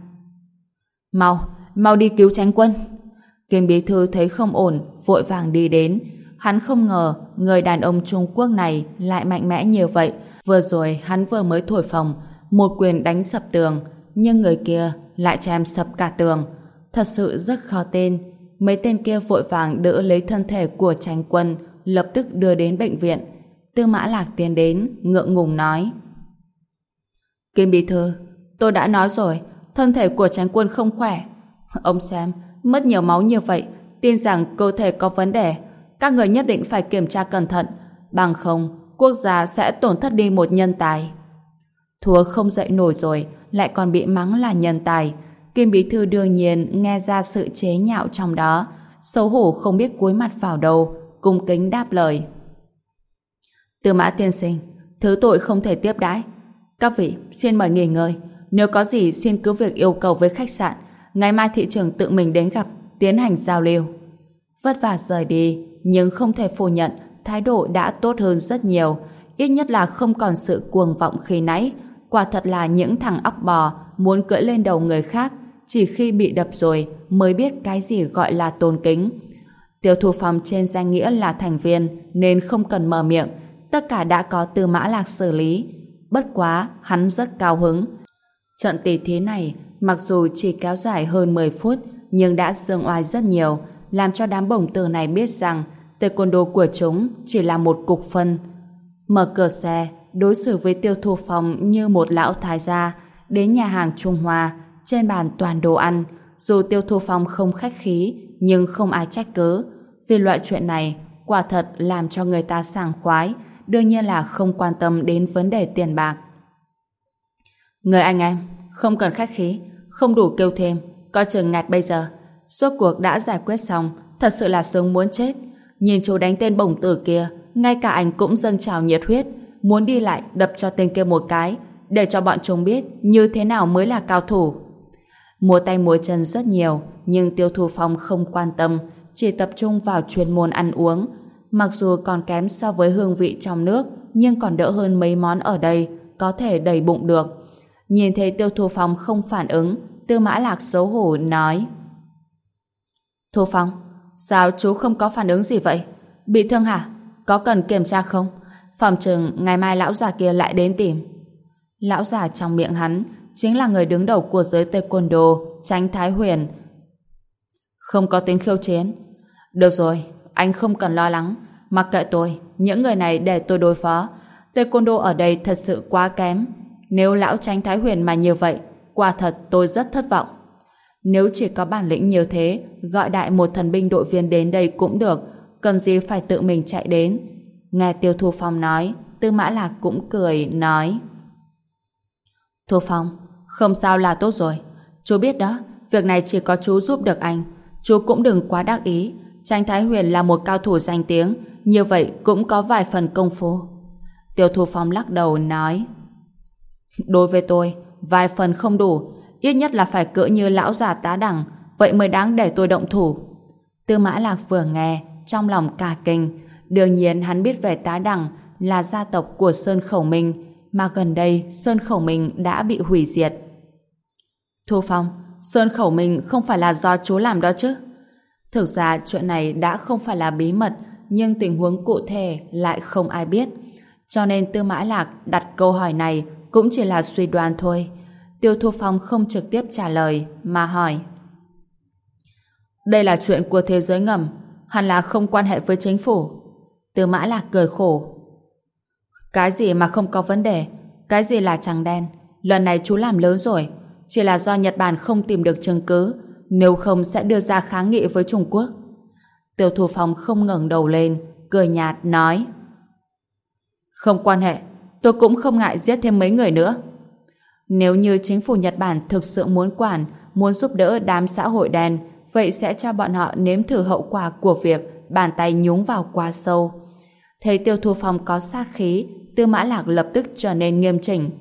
Mau đi cứu Chánh Quân. Kim Bí Thư thấy không ổn, vội vàng đi đến. Hắn không ngờ người đàn ông Trung Quốc này lại mạnh mẽ như vậy. Vừa rồi hắn vừa mới thổi phồng, một quyền đánh sập tường, nhưng người kia lại chém sập cả tường. Thật sự rất khó tin. Mấy tên kia vội vàng đỡ lấy thân thể của Chánh Quân, lập tức đưa đến bệnh viện. Tư Mã Lạc tiến đến, ngượng ngùng nói: Kim Bí Thư, tôi đã nói rồi, thân thể của Chánh Quân không khỏe. Ông xem, mất nhiều máu như vậy, tin rằng cơ thể có vấn đề. Các người nhất định phải kiểm tra cẩn thận, bằng không quốc gia sẽ tổn thất đi một nhân tài. Thua không dậy nổi rồi, lại còn bị mắng là nhân tài. Kim Bí Thư đương nhiên nghe ra sự chế nhạo trong đó, xấu hổ không biết cúi mặt vào đâu, cung kính đáp lời: Tư Mã tiên sinh, thứ tội không thể tiếp đãi. Các vị xin mời nghỉ ngơi, nếu có gì xin cứ việc yêu cầu với khách sạn, ngày mai thị trưởng tự mình đến gặp, tiến hành giao lưu. Vất vả rời đi, nhưng không thể phủ nhận thái độ đã tốt hơn rất nhiều, ít nhất là không còn sự cuồng vọng khi nãy. Quả thật là những thằng óc bò muốn cưỡi lên đầu người khác, chỉ khi bị đập rồi mới biết cái gì gọi là tôn kính. Tiêu Thu Phong trên danh nghĩa là thành viên nên không cần mở miệng, tất cả đã có Tư Mã Lạc xử lý. Bất quá, hắn rất cao hứng. Trận tỷ thí này mặc dù chỉ kéo dài hơn 10 phút nhưng đã dương oai rất nhiều, làm cho đám bổng tử này biết rằng taekwondo của chúng chỉ là một cục phân. Mở cửa xe, đối xử với Tiêu Thu Phong như một lão thái gia. Đến nhà hàng Trung Hoa, trên bàn toàn đồ ăn. Dù Tiêu Thu Phong không khách khí, nhưng không ai trách cứ. Vì loại chuyện này, quả thật làm cho người ta sảng khoái, đương nhiên là không quan tâm đến vấn đề tiền bạc. Người anh em, không cần khách khí, không đủ kêu thêm, coi chừng ngạt bây giờ. Suốt cuộc đã giải quyết xong, thật sự là sướng muốn chết. Nhìn chú đánh tên bổng tử kia, ngay cả anh cũng dâng trào nhiệt huyết, muốn đi lại đập cho tên kia một cái, để cho bọn chúng biết như thế nào mới là cao thủ. Múa tay múa chân rất nhiều, nhưng Tiêu Thu Phong không quan tâm, chỉ tập trung vào chuyên môn ăn uống. Mặc dù còn kém so với hương vị trong nước, nhưng còn đỡ hơn mấy món ở đây, có thể đầy bụng được. Nhìn thấy Tiêu Thu Phong không phản ứng, Tư Mã Lạc xấu hổ nói: Thu Phong, sao chú không có phản ứng gì vậy? Bị thương hả? Có cần kiểm tra không? Phòng chừng ngày mai lão già kia lại đến tìm. Lão già trong miệng hắn chính là người đứng đầu của giới taekwondo, Chánh Thái Huyền. Không có tính khiêu chiến. Được rồi, anh không cần lo lắng, mặc kệ tôi, những người này để tôi đối phó. Taekwondo ở đây thật sự quá kém. Nếu lão Chánh Thái Huyền mà như vậy, quả thật tôi rất thất vọng. Nếu chỉ có bản lĩnh như thế, gọi đại một thần binh đội viên đến đây cũng được, cần gì phải tự mình chạy đến. Nghe Tiêu Thu Phong nói, Tư Mã Lạc cũng cười nói: Thu Phong, không sao là tốt rồi. Chú biết đó, việc này chỉ có chú giúp được anh. Chú cũng đừng quá đắc ý. Chánh Thái Huyền là một cao thủ danh tiếng, như vậy cũng có vài phần công phu. Tiêu Thu Phong lắc đầu nói: Đối với tôi, vài phần không đủ, ít nhất là phải cỡ như lão già Tá Đẳng, vậy mới đáng để tôi động thủ. Tư Mã Lạc vừa nghe, trong lòng cả kinh, Đương nhiên hắn biết về Tá Đằng là gia tộc của Sơn Khẩu Minh, mà gần đây Sơn Khẩu Minh đã bị hủy diệt. Thu Phong, Sơn Khẩu Minh không phải là do chú làm đó chứ? Thực ra chuyện này đã không phải là bí mật, nhưng tình huống cụ thể lại không ai biết. Cho nên Tư Mã Lạc đặt câu hỏi này cũng chỉ là suy đoán thôi. Tiêu Thu Phong không trực tiếp trả lời, mà hỏi. Đây là chuyện của thế giới ngầm, hẳn là không quan hệ với chính phủ. Tư Mã Lạc cười khổ. Cái gì mà không có vấn đề? Cái gì là trắng đen? Lần này chú làm lớn rồi. Chỉ là do Nhật Bản không tìm được chứng cứ, nếu không sẽ đưa ra kháng nghị với Trung Quốc. Tiêu Thu Phong không ngẩng đầu lên, cười nhạt nói. Không quan hệ, tôi cũng không ngại giết thêm mấy người nữa. Nếu như chính phủ Nhật Bản thực sự muốn quản, muốn giúp đỡ đám xã hội đen, vậy sẽ cho bọn họ nếm thử hậu quả của việc bàn tay nhúng vào quá sâu. Thấy Tiêu Thu Phong có sát khí, Tư Mã Lạc lập tức trở nên nghiêm chỉnh.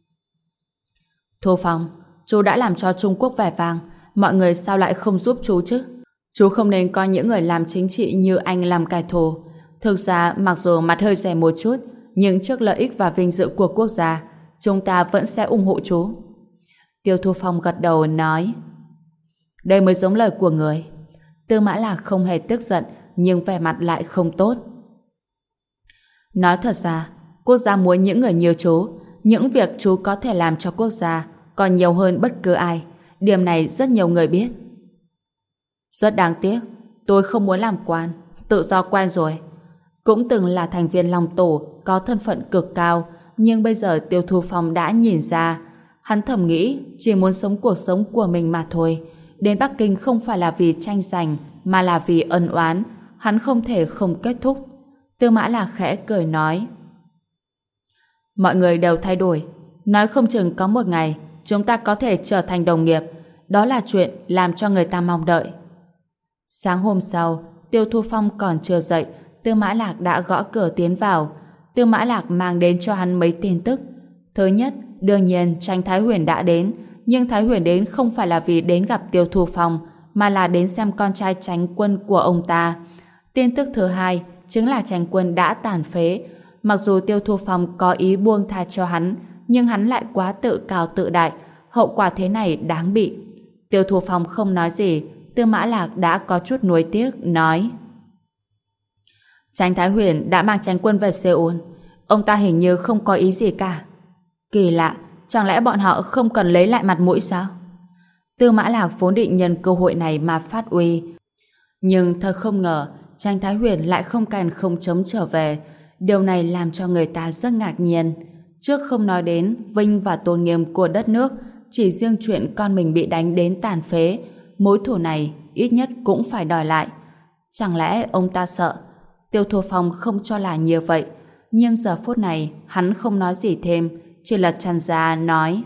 Thu Phong, chú đã làm cho Trung Quốc vẻ vang, mọi người sao lại không giúp chú chứ? Chú không nên coi những người làm chính trị như anh làm kẻ thù. Thực ra, mặc dù mặt hơi dày một chút, nhưng trước lợi ích và vinh dự của quốc gia, chúng ta vẫn sẽ ủng hộ chú. Tiêu Thu Phong gật đầu nói. Đây mới giống lời của người. Tư Mã Lạc không hề tức giận, nhưng vẻ mặt lại không tốt. Nói thật ra, quốc gia muốn những người như chú, những việc chú có thể làm cho quốc gia còn nhiều hơn bất cứ ai. Điểm này rất nhiều người biết. Rất đáng tiếc, tôi không muốn làm quan, tự do quen rồi. Cũng từng là thành viên Long Tổ, có thân phận cực cao, nhưng bây giờ Tiêu Thu Phong đã nhìn ra. Hắn thầm nghĩ chỉ muốn sống cuộc sống của mình mà thôi. Đến Bắc Kinh không phải là vì tranh giành, mà là vì ân oán. Hắn không thể không kết thúc. Tư Mã Lạc khẽ cười nói. Mọi người đều thay đổi. Nói không chừng có một ngày chúng ta có thể trở thành đồng nghiệp. Đó là chuyện làm cho người ta mong đợi. Sáng hôm sau, Tiêu Thu Phong còn chưa dậy, Tư Mã Lạc đã gõ cửa tiến vào. Tư Mã Lạc mang đến cho hắn mấy tin tức. Thứ nhất, đương nhiên Chánh Thái Huyền đã đến, nhưng Thái Huyền đến không phải là vì đến gặp Tiêu Thu Phong, mà là đến xem con trai Chánh Quân của ông ta. Tin tức thứ hai chính là Chánh Quân đã tàn phế. Mặc dù Tiêu Thu Phong có ý buông tha cho hắn, nhưng hắn lại quá tự cao tự đại, hậu quả thế này đáng bị. Tiêu Thu Phong không nói gì, Tư Mã Lạc đã có chút nuối tiếc, nói. Chánh Thái Huyền đã mang Chánh Quân về Seoul. Ông ta hình như không có ý gì cả. Kỳ lạ, chẳng lẽ bọn họ không cần lấy lại mặt mũi sao? Tư Mã Lạc vốn định nhân cơ hội này mà phát uy. Nhưng thật không ngờ, Chánh Thái Huyền lại không càn không chống trở về. Điều này làm cho người ta rất ngạc nhiên. Trước không nói đến vinh và tôn nghiêm của đất nước, chỉ riêng chuyện con mình bị đánh đến tàn phế, mối thù này ít nhất cũng phải đòi lại. Chẳng lẽ ông ta sợ? Tiêu Thu Phong không cho là như vậy, nhưng giờ phút này hắn không nói gì thêm, chỉ lật tràn ra nói.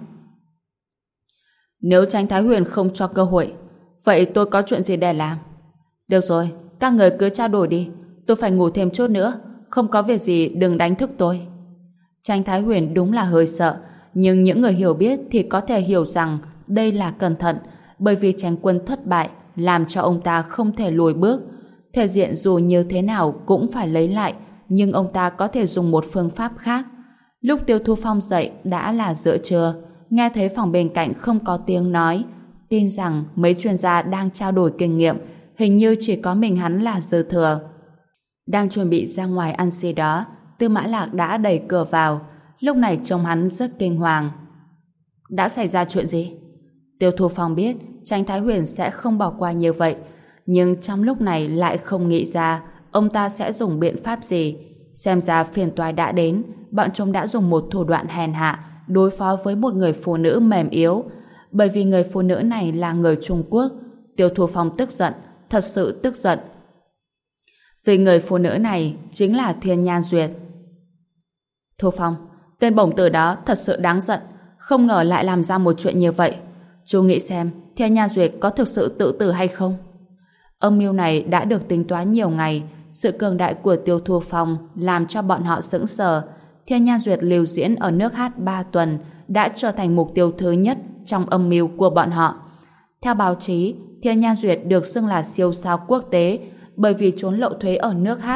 Nếu Chánh Thái Huyền không cho cơ hội, vậy tôi có chuyện gì để làm? Được rồi, các người cứ trao đổi đi, tôi phải ngủ thêm chút nữa, không có việc gì đừng đánh thức tôi. Chánh Thái Huyền đúng là hơi sợ, nhưng những người hiểu biết thì có thể hiểu rằng đây là cẩn thận, bởi vì Chánh Quân thất bại làm cho ông ta không thể lùi bước. Thể diện dù như thế nào cũng phải lấy lại, nhưng ông ta có thể dùng một phương pháp khác. Lúc Tiêu Thu Phong dậy đã là giữa trưa, nghe thấy phòng bên cạnh không có tiếng nói, tin rằng mấy chuyên gia đang trao đổi kinh nghiệm, hình như chỉ có mình hắn là dư thừa. Đang chuẩn bị ra ngoài ăn gì đó, Tư Mã Lạc đã đẩy cửa vào. Lúc này trông hắn rất kinh hoàng. Đã xảy ra chuyện gì? Tiêu Thu Phong biết Chánh Thái Huyền sẽ không bỏ qua như vậy, nhưng trong lúc này lại không nghĩ ra ông ta sẽ dùng biện pháp gì. Xem ra phiền toái đã đến, bọn chúng đã dùng một thủ đoạn hèn hạ đối phó với một người phụ nữ mềm yếu. Bởi vì người phụ nữ này là người Trung Quốc, Tiêu Thu Phong tức giận, thật sự tức giận. Vì người phụ nữ này chính là Thiên Nhan Duyệt. Thu Phong, tên bổng tử đó thật sự đáng giận, không ngờ lại làm ra một chuyện như vậy. Chú nghĩ xem Thiên Nhan Duyệt có thực sự tự tử hay không? Âm mưu này đã được tính toán nhiều ngày. Sự cường đại của Tiêu Thu Phong làm cho bọn họ sững sờ. Thiên Nhan Duyệt lưu diễn ở nước hát 3 tuần đã trở thành mục tiêu thứ nhất trong âm mưu của bọn họ. Theo báo chí, Thiên Nhan Duyệt được xưng là siêu sao quốc tế bởi vì trốn lậu thuế ở nước hát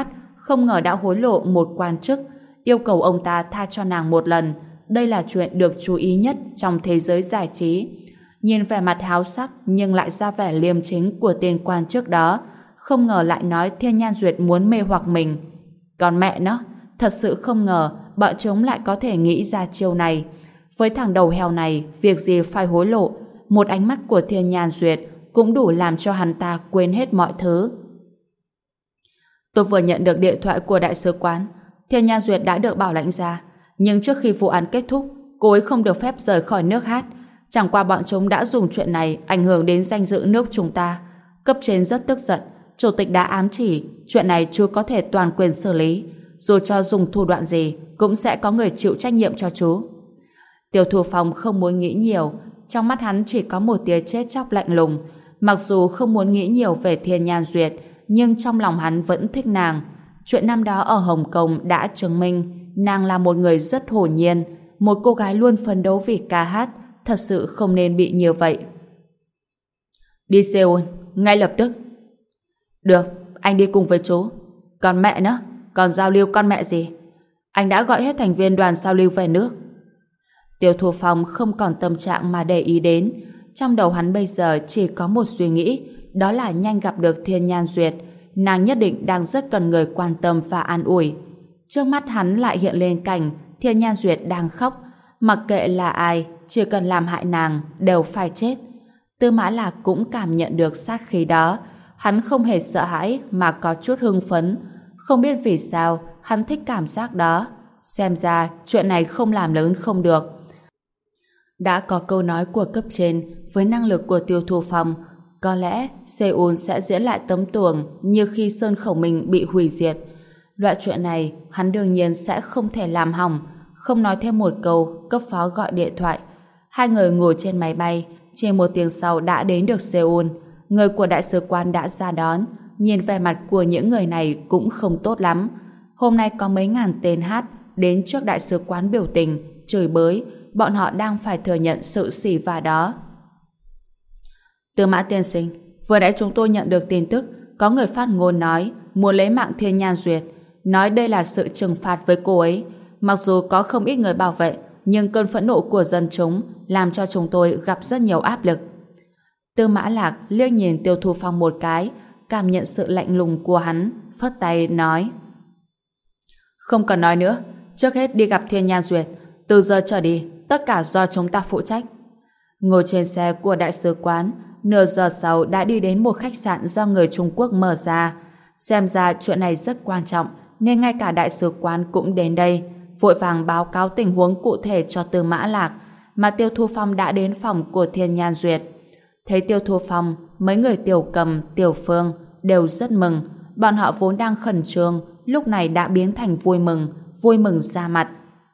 không ngờ đã hối lộ một quan chức, yêu cầu ông ta tha cho nàng một lần. Đây là chuyện được chú ý nhất trong thế giới giải trí. Nhìn vẻ mặt háo sắc nhưng lại ra vẻ liêm chính của tên quan chức đó, không ngờ lại nói Thiên Nhan Duyệt muốn mê hoặc mình. Còn mẹ nó, thật sự không ngờ bọn chúng lại có thể nghĩ ra chiêu này. Với thằng đầu heo này, việc gì phải hối lộ, một ánh mắt của Thiên Nhan Duyệt cũng đủ làm cho hắn ta quên hết mọi thứ. Tôi vừa nhận được điện thoại của đại sứ quán. Thiên Nhan Duyệt đã được bảo lãnh ra, nhưng trước khi vụ án kết thúc, cô ấy không được phép rời khỏi nước Hát. Chẳng qua bọn chúng đã dùng chuyện này ảnh hưởng đến danh dự nước chúng ta. Cấp trên rất tức giận, chủ tịch đã ám chỉ chuyện này chưa có thể toàn quyền xử lý, dù cho dùng thủ đoạn gì cũng sẽ có người chịu trách nhiệm cho chú. Tiêu Thu Phong không muốn nghĩ nhiều, trong mắt hắn chỉ có một tia chết chóc lạnh lùng. Mặc dù không muốn nghĩ nhiều về Thiên Nhan Duyệt, nhưng trong lòng hắn vẫn thích nàng. Chuyện năm đó ở Hồng Kông đã chứng minh nàng là một người rất hồn nhiên, một cô gái luôn phấn đấu vì ca hát, thật sự không nên bị như vậy. Đi Seoul, ngay lập tức. Được, anh đi cùng với chú. Còn mẹ nữa, còn giao lưu con mẹ gì? Anh đã gọi hết thành viên đoàn giao lưu về nước. Tiêu Thu Phong không còn tâm trạng mà để ý đến. Trong đầu hắn bây giờ chỉ có một suy nghĩ, đó là nhanh gặp được Thiên Nhan Duyệt. Nàng nhất định đang rất cần người quan tâm và an ủi. Trước mắt hắn lại hiện lên cảnh Thiên Nhan Duyệt đang khóc. Mặc kệ là ai, chỉ cần làm hại nàng đều phải chết. Tư Mã Lạc cũng cảm nhận được sát khí đó. Hắn không hề sợ hãi mà có chút hưng phấn. Không biết vì sao hắn thích cảm giác đó. Xem ra chuyện này không làm lớn không được. Đã có câu nói của cấp trên, với năng lực của Tiêu Thu Phong, có lẽ Seoul sẽ diễn lại tấm tuồng như khi Sơn Khẩu Minh bị hủy diệt. Loại chuyện này hắn đương nhiên sẽ không thể làm hỏng. Không nói thêm một câu, cấp phó gọi điện thoại. Hai người ngồi trên máy bay, chỉ một tiếng sau đã đến được Seoul. Người của đại sứ quán đã ra đón. Nhìn vẻ mặt của những người này cũng không tốt lắm. Hôm nay có mấy ngàn tên hát đến trước đại sứ quán biểu tình, chửi bới. Bọn họ đang phải thừa nhận sự sỉ vả đó. Tư Mã tiên sinh, vừa nãy chúng tôi nhận được tin tức có người phát ngôn nói muốn lấy mạng Thiên Nhan Duyệt, nói đây là sự trừng phạt với cô ấy. Mặc dù có không ít người bảo vệ, nhưng cơn phẫn nộ của dân chúng làm cho chúng tôi gặp rất nhiều áp lực. Tư Mã Lạc liếc nhìn Tiêu Thu Phong một cái, cảm nhận sự lạnh lùng của hắn, phất tay nói: Không cần nói nữa, trước hết đi gặp Thiên Nhan Duyệt, từ giờ trở đi tất cả do chúng ta phụ trách. Ngồi trên xe của đại sứ quán, nửa giờ sau đã đi đến một khách sạn do người Trung Quốc mở ra. Xem ra chuyện này rất quan trọng, nên ngay cả đại sứ quán cũng đến đây, vội vàng báo cáo tình huống cụ thể cho Tư Mã Lạc. Mà Tiêu Thu Phong đã đến phòng của Thiên Nhan Duyệt. Thấy Tiêu Thu Phong, mấy người Tiểu Cầm, Tiểu Phương đều rất mừng. Bọn họ vốn đang khẩn trương, lúc này đã biến thành vui mừng ra mặt.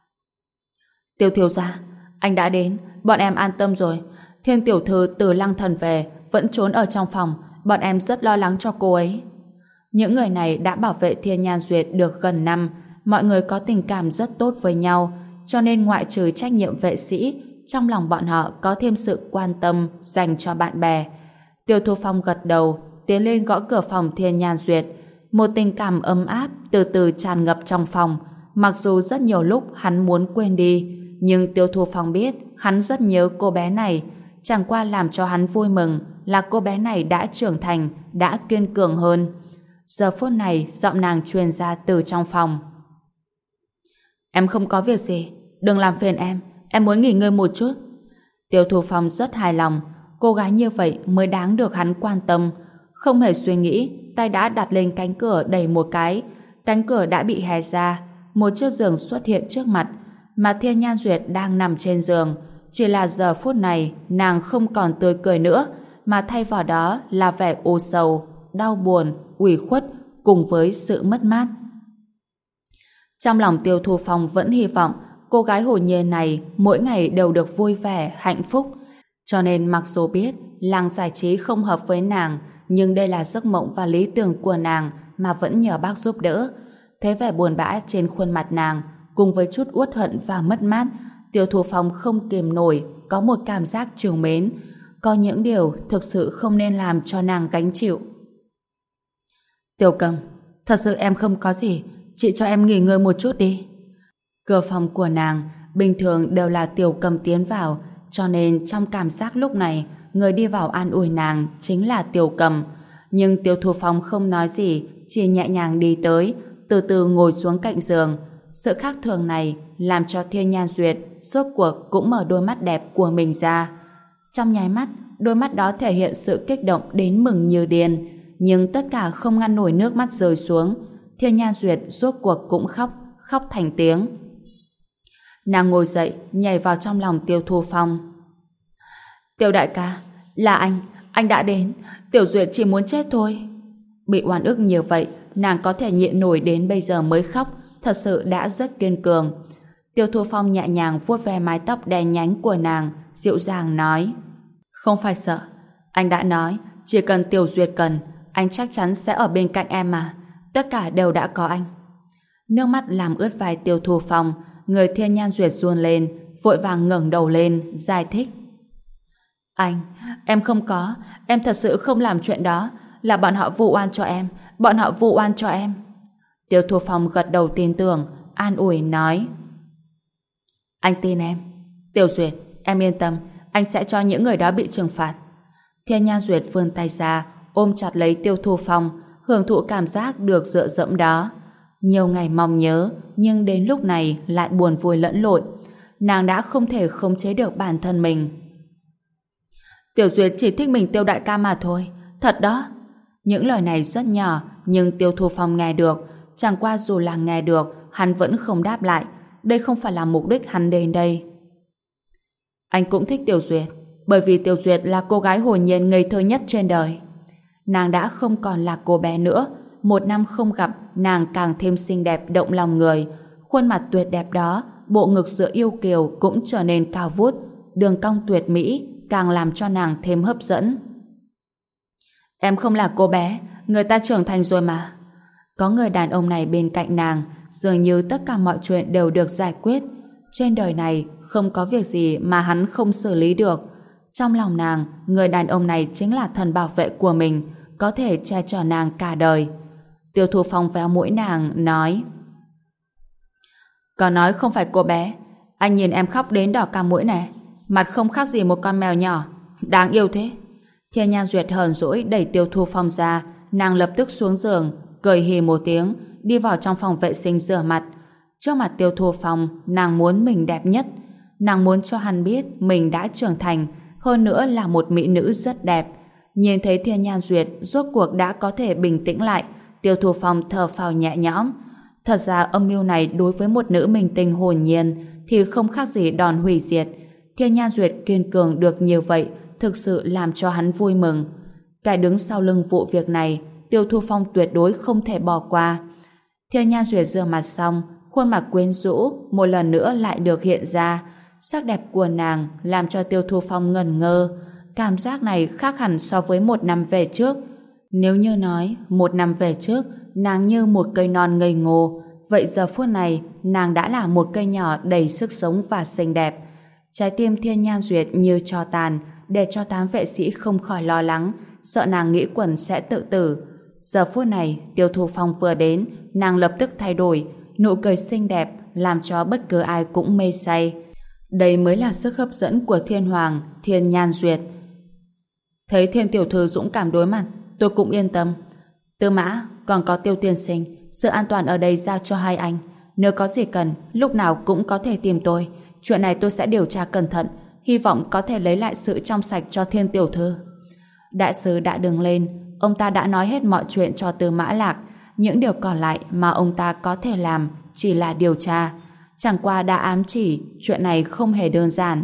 Tiêu thiếu gia, anh đã đến, bọn em an tâm rồi. Thiên tiểu thư từ Lăng Thần về, vẫn trốn ở trong phòng, bọn em rất lo lắng cho cô ấy. Những người này đã bảo vệ Thiên Nhan Duyệt được gần năm, mọi người có tình cảm rất tốt với nhau, cho nên ngoại trừ trách nhiệm vệ sĩ, trong lòng bọn họ có thêm sự quan tâm dành cho bạn bè. Tiêu Thu Phong gật đầu, tiến lên gõ cửa phòng Thiên Nhan Duyệt. Một tình cảm ấm áp từ từ tràn ngập trong phòng. Mặc dù rất nhiều lúc hắn muốn quên đi, nhưng Tiêu Thu Phong biết hắn rất nhớ cô bé này. Chẳng qua làm cho hắn vui mừng là cô bé này đã trưởng thành, đã kiên cường hơn. Giờ phút này giọng nàng truyền ra từ trong phòng. Em không có việc gì, đừng làm phiền em muốn nghỉ ngơi một chút. Tiêu Thu Phong rất hài lòng, cô gái như vậy mới đáng được hắn quan tâm. Không hề suy nghĩ, tay đã đặt lên cánh cửa đẩy một cái. Cánh cửa đã bị hé ra, một chiếc giường xuất hiện trước mặt, mà Thiên Nhan Duyệt đang nằm trên giường. Chỉ là giờ phút này nàng không còn tươi cười nữa, mà thay vào đó là vẻ u sầu, đau buồn, ủy khuất cùng với sự mất mát. Trong lòng Tiêu Thu Phong vẫn hy vọng cô gái hồn nhiên này mỗi ngày đều được vui vẻ, hạnh phúc. Cho nên mặc dù biết làng giải trí không hợp với nàng, nhưng đây là giấc mộng và lý tưởng của nàng mà vẫn nhờ bác giúp đỡ. Thấy vẻ buồn bã trên khuôn mặt nàng cùng với chút uất hận và mất mát, Tiêu Thu Phong không kìm nổi có một cảm giác trìu mến. Có những điều thực sự không nên làm cho nàng gánh chịu. Tiểu Cầm, Thật sự em không có gì, chị cho em nghỉ ngơi một chút đi. Cửa phòng của nàng bình thường đều là Tiểu Cầm tiến vào, cho nên trong cảm giác lúc này người đi vào an ủi nàng chính là Tiểu Cầm. Nhưng Tiêu Thu Phong không nói gì, chỉ nhẹ nhàng đi tới, từ từ ngồi xuống cạnh giường. Sự khác thường này làm cho Thiên Nhan Duyệt rốt cuộc cũng mở đôi mắt đẹp của mình ra. Trong nháy mắt, đôi mắt đó thể hiện sự kích động đến mừng như điên, nhưng tất cả không ngăn nổi nước mắt rơi xuống. Thiên Nhan Duyệt rốt cuộc cũng khóc thành tiếng. Nàng ngồi dậy, nhảy vào trong lòng Tiêu Thu Phong. Tiêu đại ca, là anh đã đến, Tiểu Duyệt chỉ muốn chết thôi. Bị oan ức như vậy, nàng có thể nhịn nổi đến bây giờ mới khóc, thật sự đã rất kiên cường. Tiêu Thu Phong nhẹ nhàng vuốt ve mái tóc đen nhánh của nàng, dịu dàng nói: Không phải sợ, anh đã nói, chỉ cần Tiểu Duyệt cần, anh chắc chắn sẽ ở bên cạnh em mà, tất cả đều đã có anh. Nước mắt làm ướt vai Tiêu Thu Phong, người Thiên Nhan Duyệt run lên, vội vàng ngẩng đầu lên, giải thích: em không có, em thật sự không làm chuyện đó, là bọn họ vu oan cho em, bọn họ vu oan cho em. Tiêu Thu Phong gật đầu tin tưởng, an ủi nói: Anh tin em. Tiểu Duyệt, em yên tâm, anh sẽ cho những người đó bị trừng phạt. Thiên Nhan Duyệt vươn tay ra, ôm chặt lấy Tiêu Thu Phong, hưởng thụ cảm giác được dựa dẫm đó. Nhiều ngày mong nhớ, nhưng đến lúc này lại buồn vui lẫn lộn. Nàng đã không thể khống chế được bản thân mình. Tiểu Duyệt chỉ thích mình Tiêu đại ca mà thôi, thật đó. Những lời này rất nhỏ, nhưng Tiêu Thu Phong nghe được. Chẳng qua dù là nghe được, hắn vẫn không đáp lại. Đây không phải là mục đích hắn đến đây. Anh cũng thích Tiểu Duyệt, bởi vì Tiểu Duyệt là cô gái hồn nhiên ngây thơ nhất trên đời. Nàng đã không còn là cô bé nữa. Một năm không gặp, nàng càng thêm xinh đẹp động lòng người. Khuôn mặt tuyệt đẹp đó, bộ ngực sữa yêu kiều cũng trở nên cao vút, đường cong tuyệt mỹ càng làm cho nàng thêm hấp dẫn. Em không là cô bé, người ta trưởng thành rồi mà. Có người đàn ông này bên cạnh nàng, dường như tất cả mọi chuyện đều được giải quyết. Trên đời này không có việc gì mà hắn không xử lý được. Trong lòng nàng, người đàn ông này chính là thần bảo vệ của mình, có thể che chở nàng cả đời. Tiêu Thu Phong véo mũi nàng, nói: Có nói không phải cô bé, anh nhìn em khóc đến đỏ cả mũi này, mặt không khác gì một con mèo nhỏ, đáng yêu thế. Thiên Nhan Duyệt hờn dỗi đẩy Tiêu Thu Phong ra, nàng lập tức xuống giường, cười hì một tiếng, đi vào trong phòng vệ sinh rửa mặt. Trước mặt Tiêu Thu Phong, nàng muốn mình đẹp nhất, nàng muốn cho hắn biết mình đã trưởng thành, hơn nữa là một mỹ nữ rất đẹp. Nhìn thấy Thiên Nhan Duyệt rốt cuộc đã có thể bình tĩnh lại, Tiêu Thu Phong thở phào nhẹ nhõm. Thật ra âm mưu này đối với một nữ minh tinh hồn nhiên thì không khác gì đòn hủy diệt. Thiên Nhan Duyệt kiên cường được như vậy thực sự làm cho hắn vui mừng. Cái đứng sau lưng vụ việc này, Tiêu Thu Phong tuyệt đối không thể bỏ qua. Thiên Nhan Duyệt rửa mặt xong, khuôn mặt quyến rũ một lần nữa lại được hiện ra. Sắc đẹp của nàng làm cho Tiêu Thu Phong ngẩn ngơ. Cảm giác này khác hẳn so với một năm về trước. Nếu như nói một năm về trước nàng như một cây non ngây ngô, vậy giờ phút này nàng đã là một cây nhỏ đầy sức sống và xinh đẹp. Trái tim Thiên Nhan Duyệt như tro tàn, để cho tám vệ sĩ không khỏi lo lắng, sợ nàng nghĩ quẩn sẽ tự tử. Giờ phút này Tiêu Thu Phong vừa đến, nàng lập tức thay đổi, nụ cười xinh đẹp làm cho bất cứ ai cũng mê say. Đây mới là sức hấp dẫn của Thiên Hoàng Thiên Nhan Duyệt. Thấy Thiên tiểu thư dũng cảm đối mặt, tôi cũng yên tâm. Tư Mã, còn có Tiêu tiên sinh, sự an toàn ở đây giao cho hai anh. Nếu có gì cần, lúc nào cũng có thể tìm tôi. Chuyện này tôi sẽ điều tra cẩn thận, hy vọng có thể lấy lại sự trong sạch cho Thiên tiểu thư. Đại sứ đã đứng lên, ông ta đã nói hết mọi chuyện cho Tư Mã Lạc. Những điều còn lại mà ông ta có thể làm chỉ là điều tra. Chẳng qua đã ám chỉ chuyện này không hề đơn giản.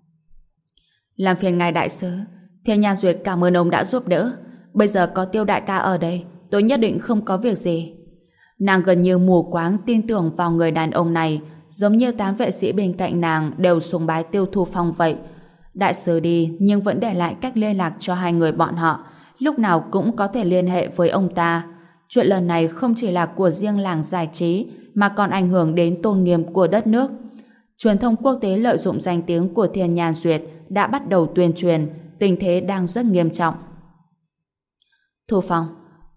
Làm phiền ngài đại sứ, Thiên Nhan Duyệt cảm ơn ông đã giúp đỡ. Bây giờ có Tiêu đại ca ở đây, tôi nhất định không có việc gì. Nàng gần như mù quáng tin tưởng vào người đàn ông này, giống như 8 vệ sĩ bên cạnh nàng đều sùng bái Tiêu Thu Phong vậy. Đại sứ đi nhưng vẫn để lại cách liên lạc cho hai người bọn họ, lúc nào cũng có thể liên hệ với ông ta. Chuyện lần này không chỉ là của riêng làng giải trí mà còn ảnh hưởng đến tôn nghiêm của đất nước. Truyền thông quốc tế lợi dụng danh tiếng của Thiên Nhan Duyệt đã bắt đầu tuyên truyền tình thế đang rất nghiêm trọng. Thu Phong,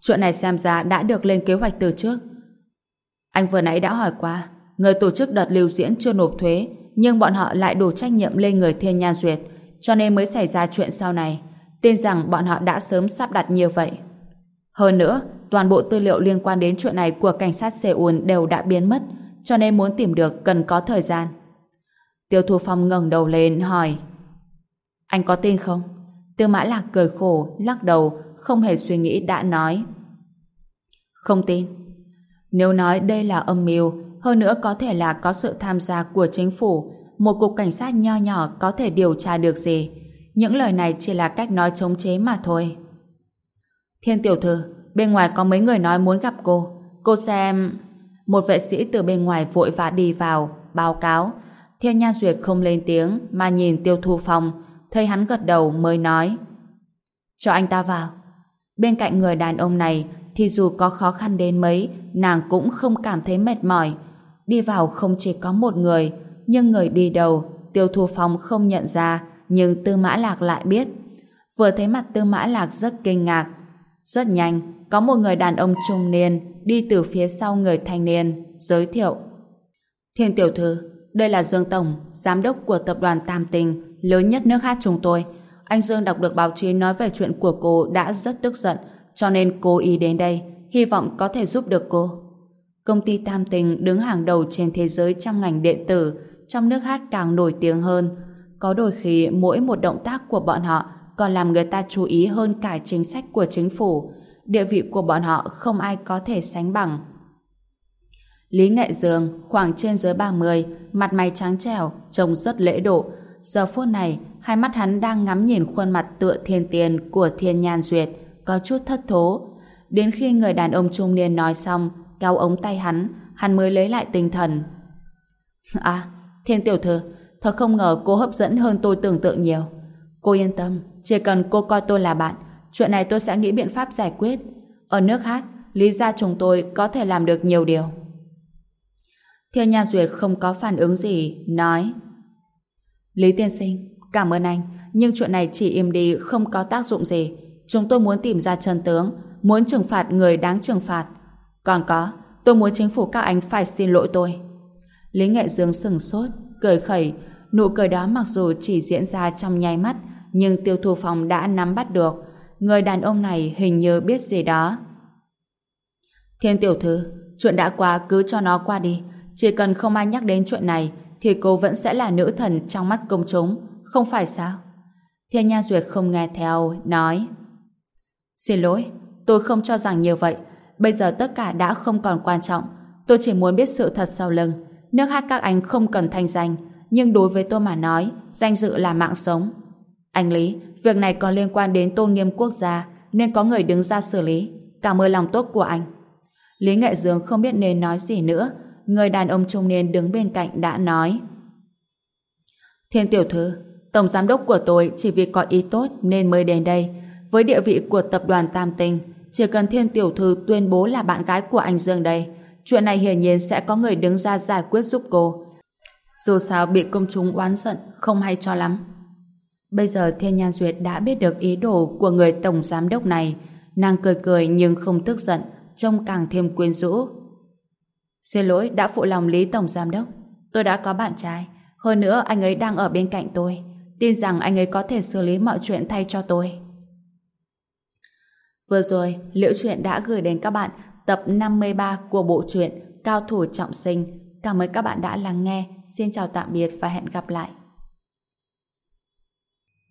Chuyện này xem ra đã được lên kế hoạch từ trước. Anh vừa nãy đã hỏi qua, người tổ chức đợt lưu diễn chưa nộp thuế, nhưng bọn họ lại đổ trách nhiệm lên người Thiên Nhan Duyệt, cho nên mới xảy ra chuyện sau này. Tin rằng bọn họ đã sớm sắp đặt như vậy. Hơn nữa, toàn bộ tư liệu liên quan đến chuyện này của cảnh sát Seoul đều đã biến mất, cho nên muốn tìm được cần có thời gian. Tiêu Thu Phong ngẩng đầu lên hỏi: Anh có tin không? Tư Mã Lạc cười khổ, lắc đầu, không hề suy nghĩ đã nói: Không tin. Nếu nói đây là âm mưu, hơn nữa có thể là có sự tham gia của chính phủ, một cục cảnh sát nho nhỏ có thể điều tra được gì? Những lời này chỉ là cách nói chống chế mà thôi. Thiên tiểu thư, bên ngoài có mấy người nói muốn gặp cô. Cô xem... Một vệ sĩ từ bên ngoài vội vã đi vào, báo cáo. Thiên Nhan Duyệt không lên tiếng mà nhìn Tiêu Thu Phong, thấy hắn gật đầu mới nói: Cho anh ta vào. Bên cạnh người đàn ông này thì dù có khó khăn đến mấy, nàng cũng không cảm thấy mệt mỏi. Đi vào không chỉ có một người, nhưng người đi đầu Tiêu Thu Phong không nhận ra, nhưng Tư Mã Lạc lại biết. Vừa thấy mặt Tư Mã Lạc rất kinh ngạc. Rất nhanh, có một người đàn ông trung niên đi từ phía sau người thanh niên, giới thiệu: Thiên tiểu thư, đây là Dương Tổng, giám đốc của tập đoàn Tam Tinh, lớn nhất nước Hát chúng tôi. Anh Dương đọc được báo chí nói về chuyện của cô đã rất tức giận, cho nên cố ý đến đây, hy vọng có thể giúp được cô. Công ty Tam Tinh đứng hàng đầu trên thế giới trong ngành điện tử, trong nước Hát càng nổi tiếng hơn. Có đôi khi mỗi một động tác của bọn họ còn làm người ta chú ý hơn cả chính sách của chính phủ. Địa vị của bọn họ không ai có thể sánh bằng. Lý Nghệ Dương khoảng trên dưới 30, mặt mày trắng trẻo, trông rất lễ độ. Giờ phút này, hai mắt hắn đang ngắm nhìn khuôn mặt tựa thiên tiên của Thiên Nhan Duyệt, có chút thất thố. Đến khi người đàn ông trung niên nói xong, kéo ống tay hắn mới lấy lại tinh thần. À, Thiên tiểu thư, thật không ngờ cô hấp dẫn hơn tôi tưởng tượng nhiều. Cô yên tâm, chỉ cần cô coi tôi là bạn, chuyện này tôi sẽ nghĩ biện pháp giải quyết. Ở nước Hát, Lý gia chúng tôi có thể làm được nhiều điều. Thiên Nhan Duyệt không có phản ứng gì, nói: Lý tiên sinh, cảm ơn anh, nhưng chuyện này chỉ im đi không có tác dụng gì. Chúng tôi muốn tìm ra chân tướng, muốn trừng phạt người đáng trừng phạt. Còn có, tôi muốn chính phủ các anh phải xin lỗi tôi. Lý Nghệ Dương sừng sốt, cười khẩy. Nụ cười đó mặc dù chỉ diễn ra trong nháy mắt, nhưng Tiêu Thu Phong đã nắm bắt được. Người đàn ông này hình như biết gì đó. Thiên tiểu thư, chuyện đã qua cứ cho nó qua đi. Chỉ cần không ai nhắc đến chuyện này thì cô vẫn sẽ là nữ thần trong mắt công chúng, không phải sao? Thiên Nhan Duyệt không nghe theo, nói: Xin lỗi, tôi không cho rằng như vậy. Bây giờ tất cả đã không còn quan trọng. Tôi chỉ muốn biết sự thật sau lưng. Nước Hát các anh không cần thanh danh, nhưng đối với tôi mà nói, danh dự là mạng sống. Anh Lý, việc này còn liên quan đến tôn nghiêm quốc gia, nên có người đứng ra xử lý. Cảm ơn lòng tốt của anh. Lý Nghệ Dương không biết nên nói gì nữa. Người đàn ông trung niên đứng bên cạnh đã nói: Thiên tiểu thư, tổng giám đốc của tôi chỉ vì có ý tốt nên mới đến đây. Với địa vị của tập đoàn Tam Tinh, chỉ cần Thiên tiểu thư tuyên bố là bạn gái của anh Dương đây, chuyện này hiển nhiên sẽ có người đứng ra giải quyết giúp cô. Dù sao bị công chúng oán giận không hay cho lắm. Bây giờ Thiên Nhan Duyệt đã biết được ý đồ của người tổng giám đốc này. Nàng cười cười nhưng không tức giận, trông càng thêm quyến rũ. Xin lỗi đã phụ lòng Lý tổng giám đốc. Tôi đã có bạn trai, hơn nữa anh ấy đang ở bên cạnh tôi. Tin rằng anh ấy có thể xử lý mọi chuyện thay cho tôi. Vừa rồi, Liễu Chuyện đã gửi đến các bạn tập 53 của bộ truyện Cao thủ trọng sinh. Cảm ơn các bạn đã lắng nghe. Xin chào tạm biệt và hẹn gặp lại.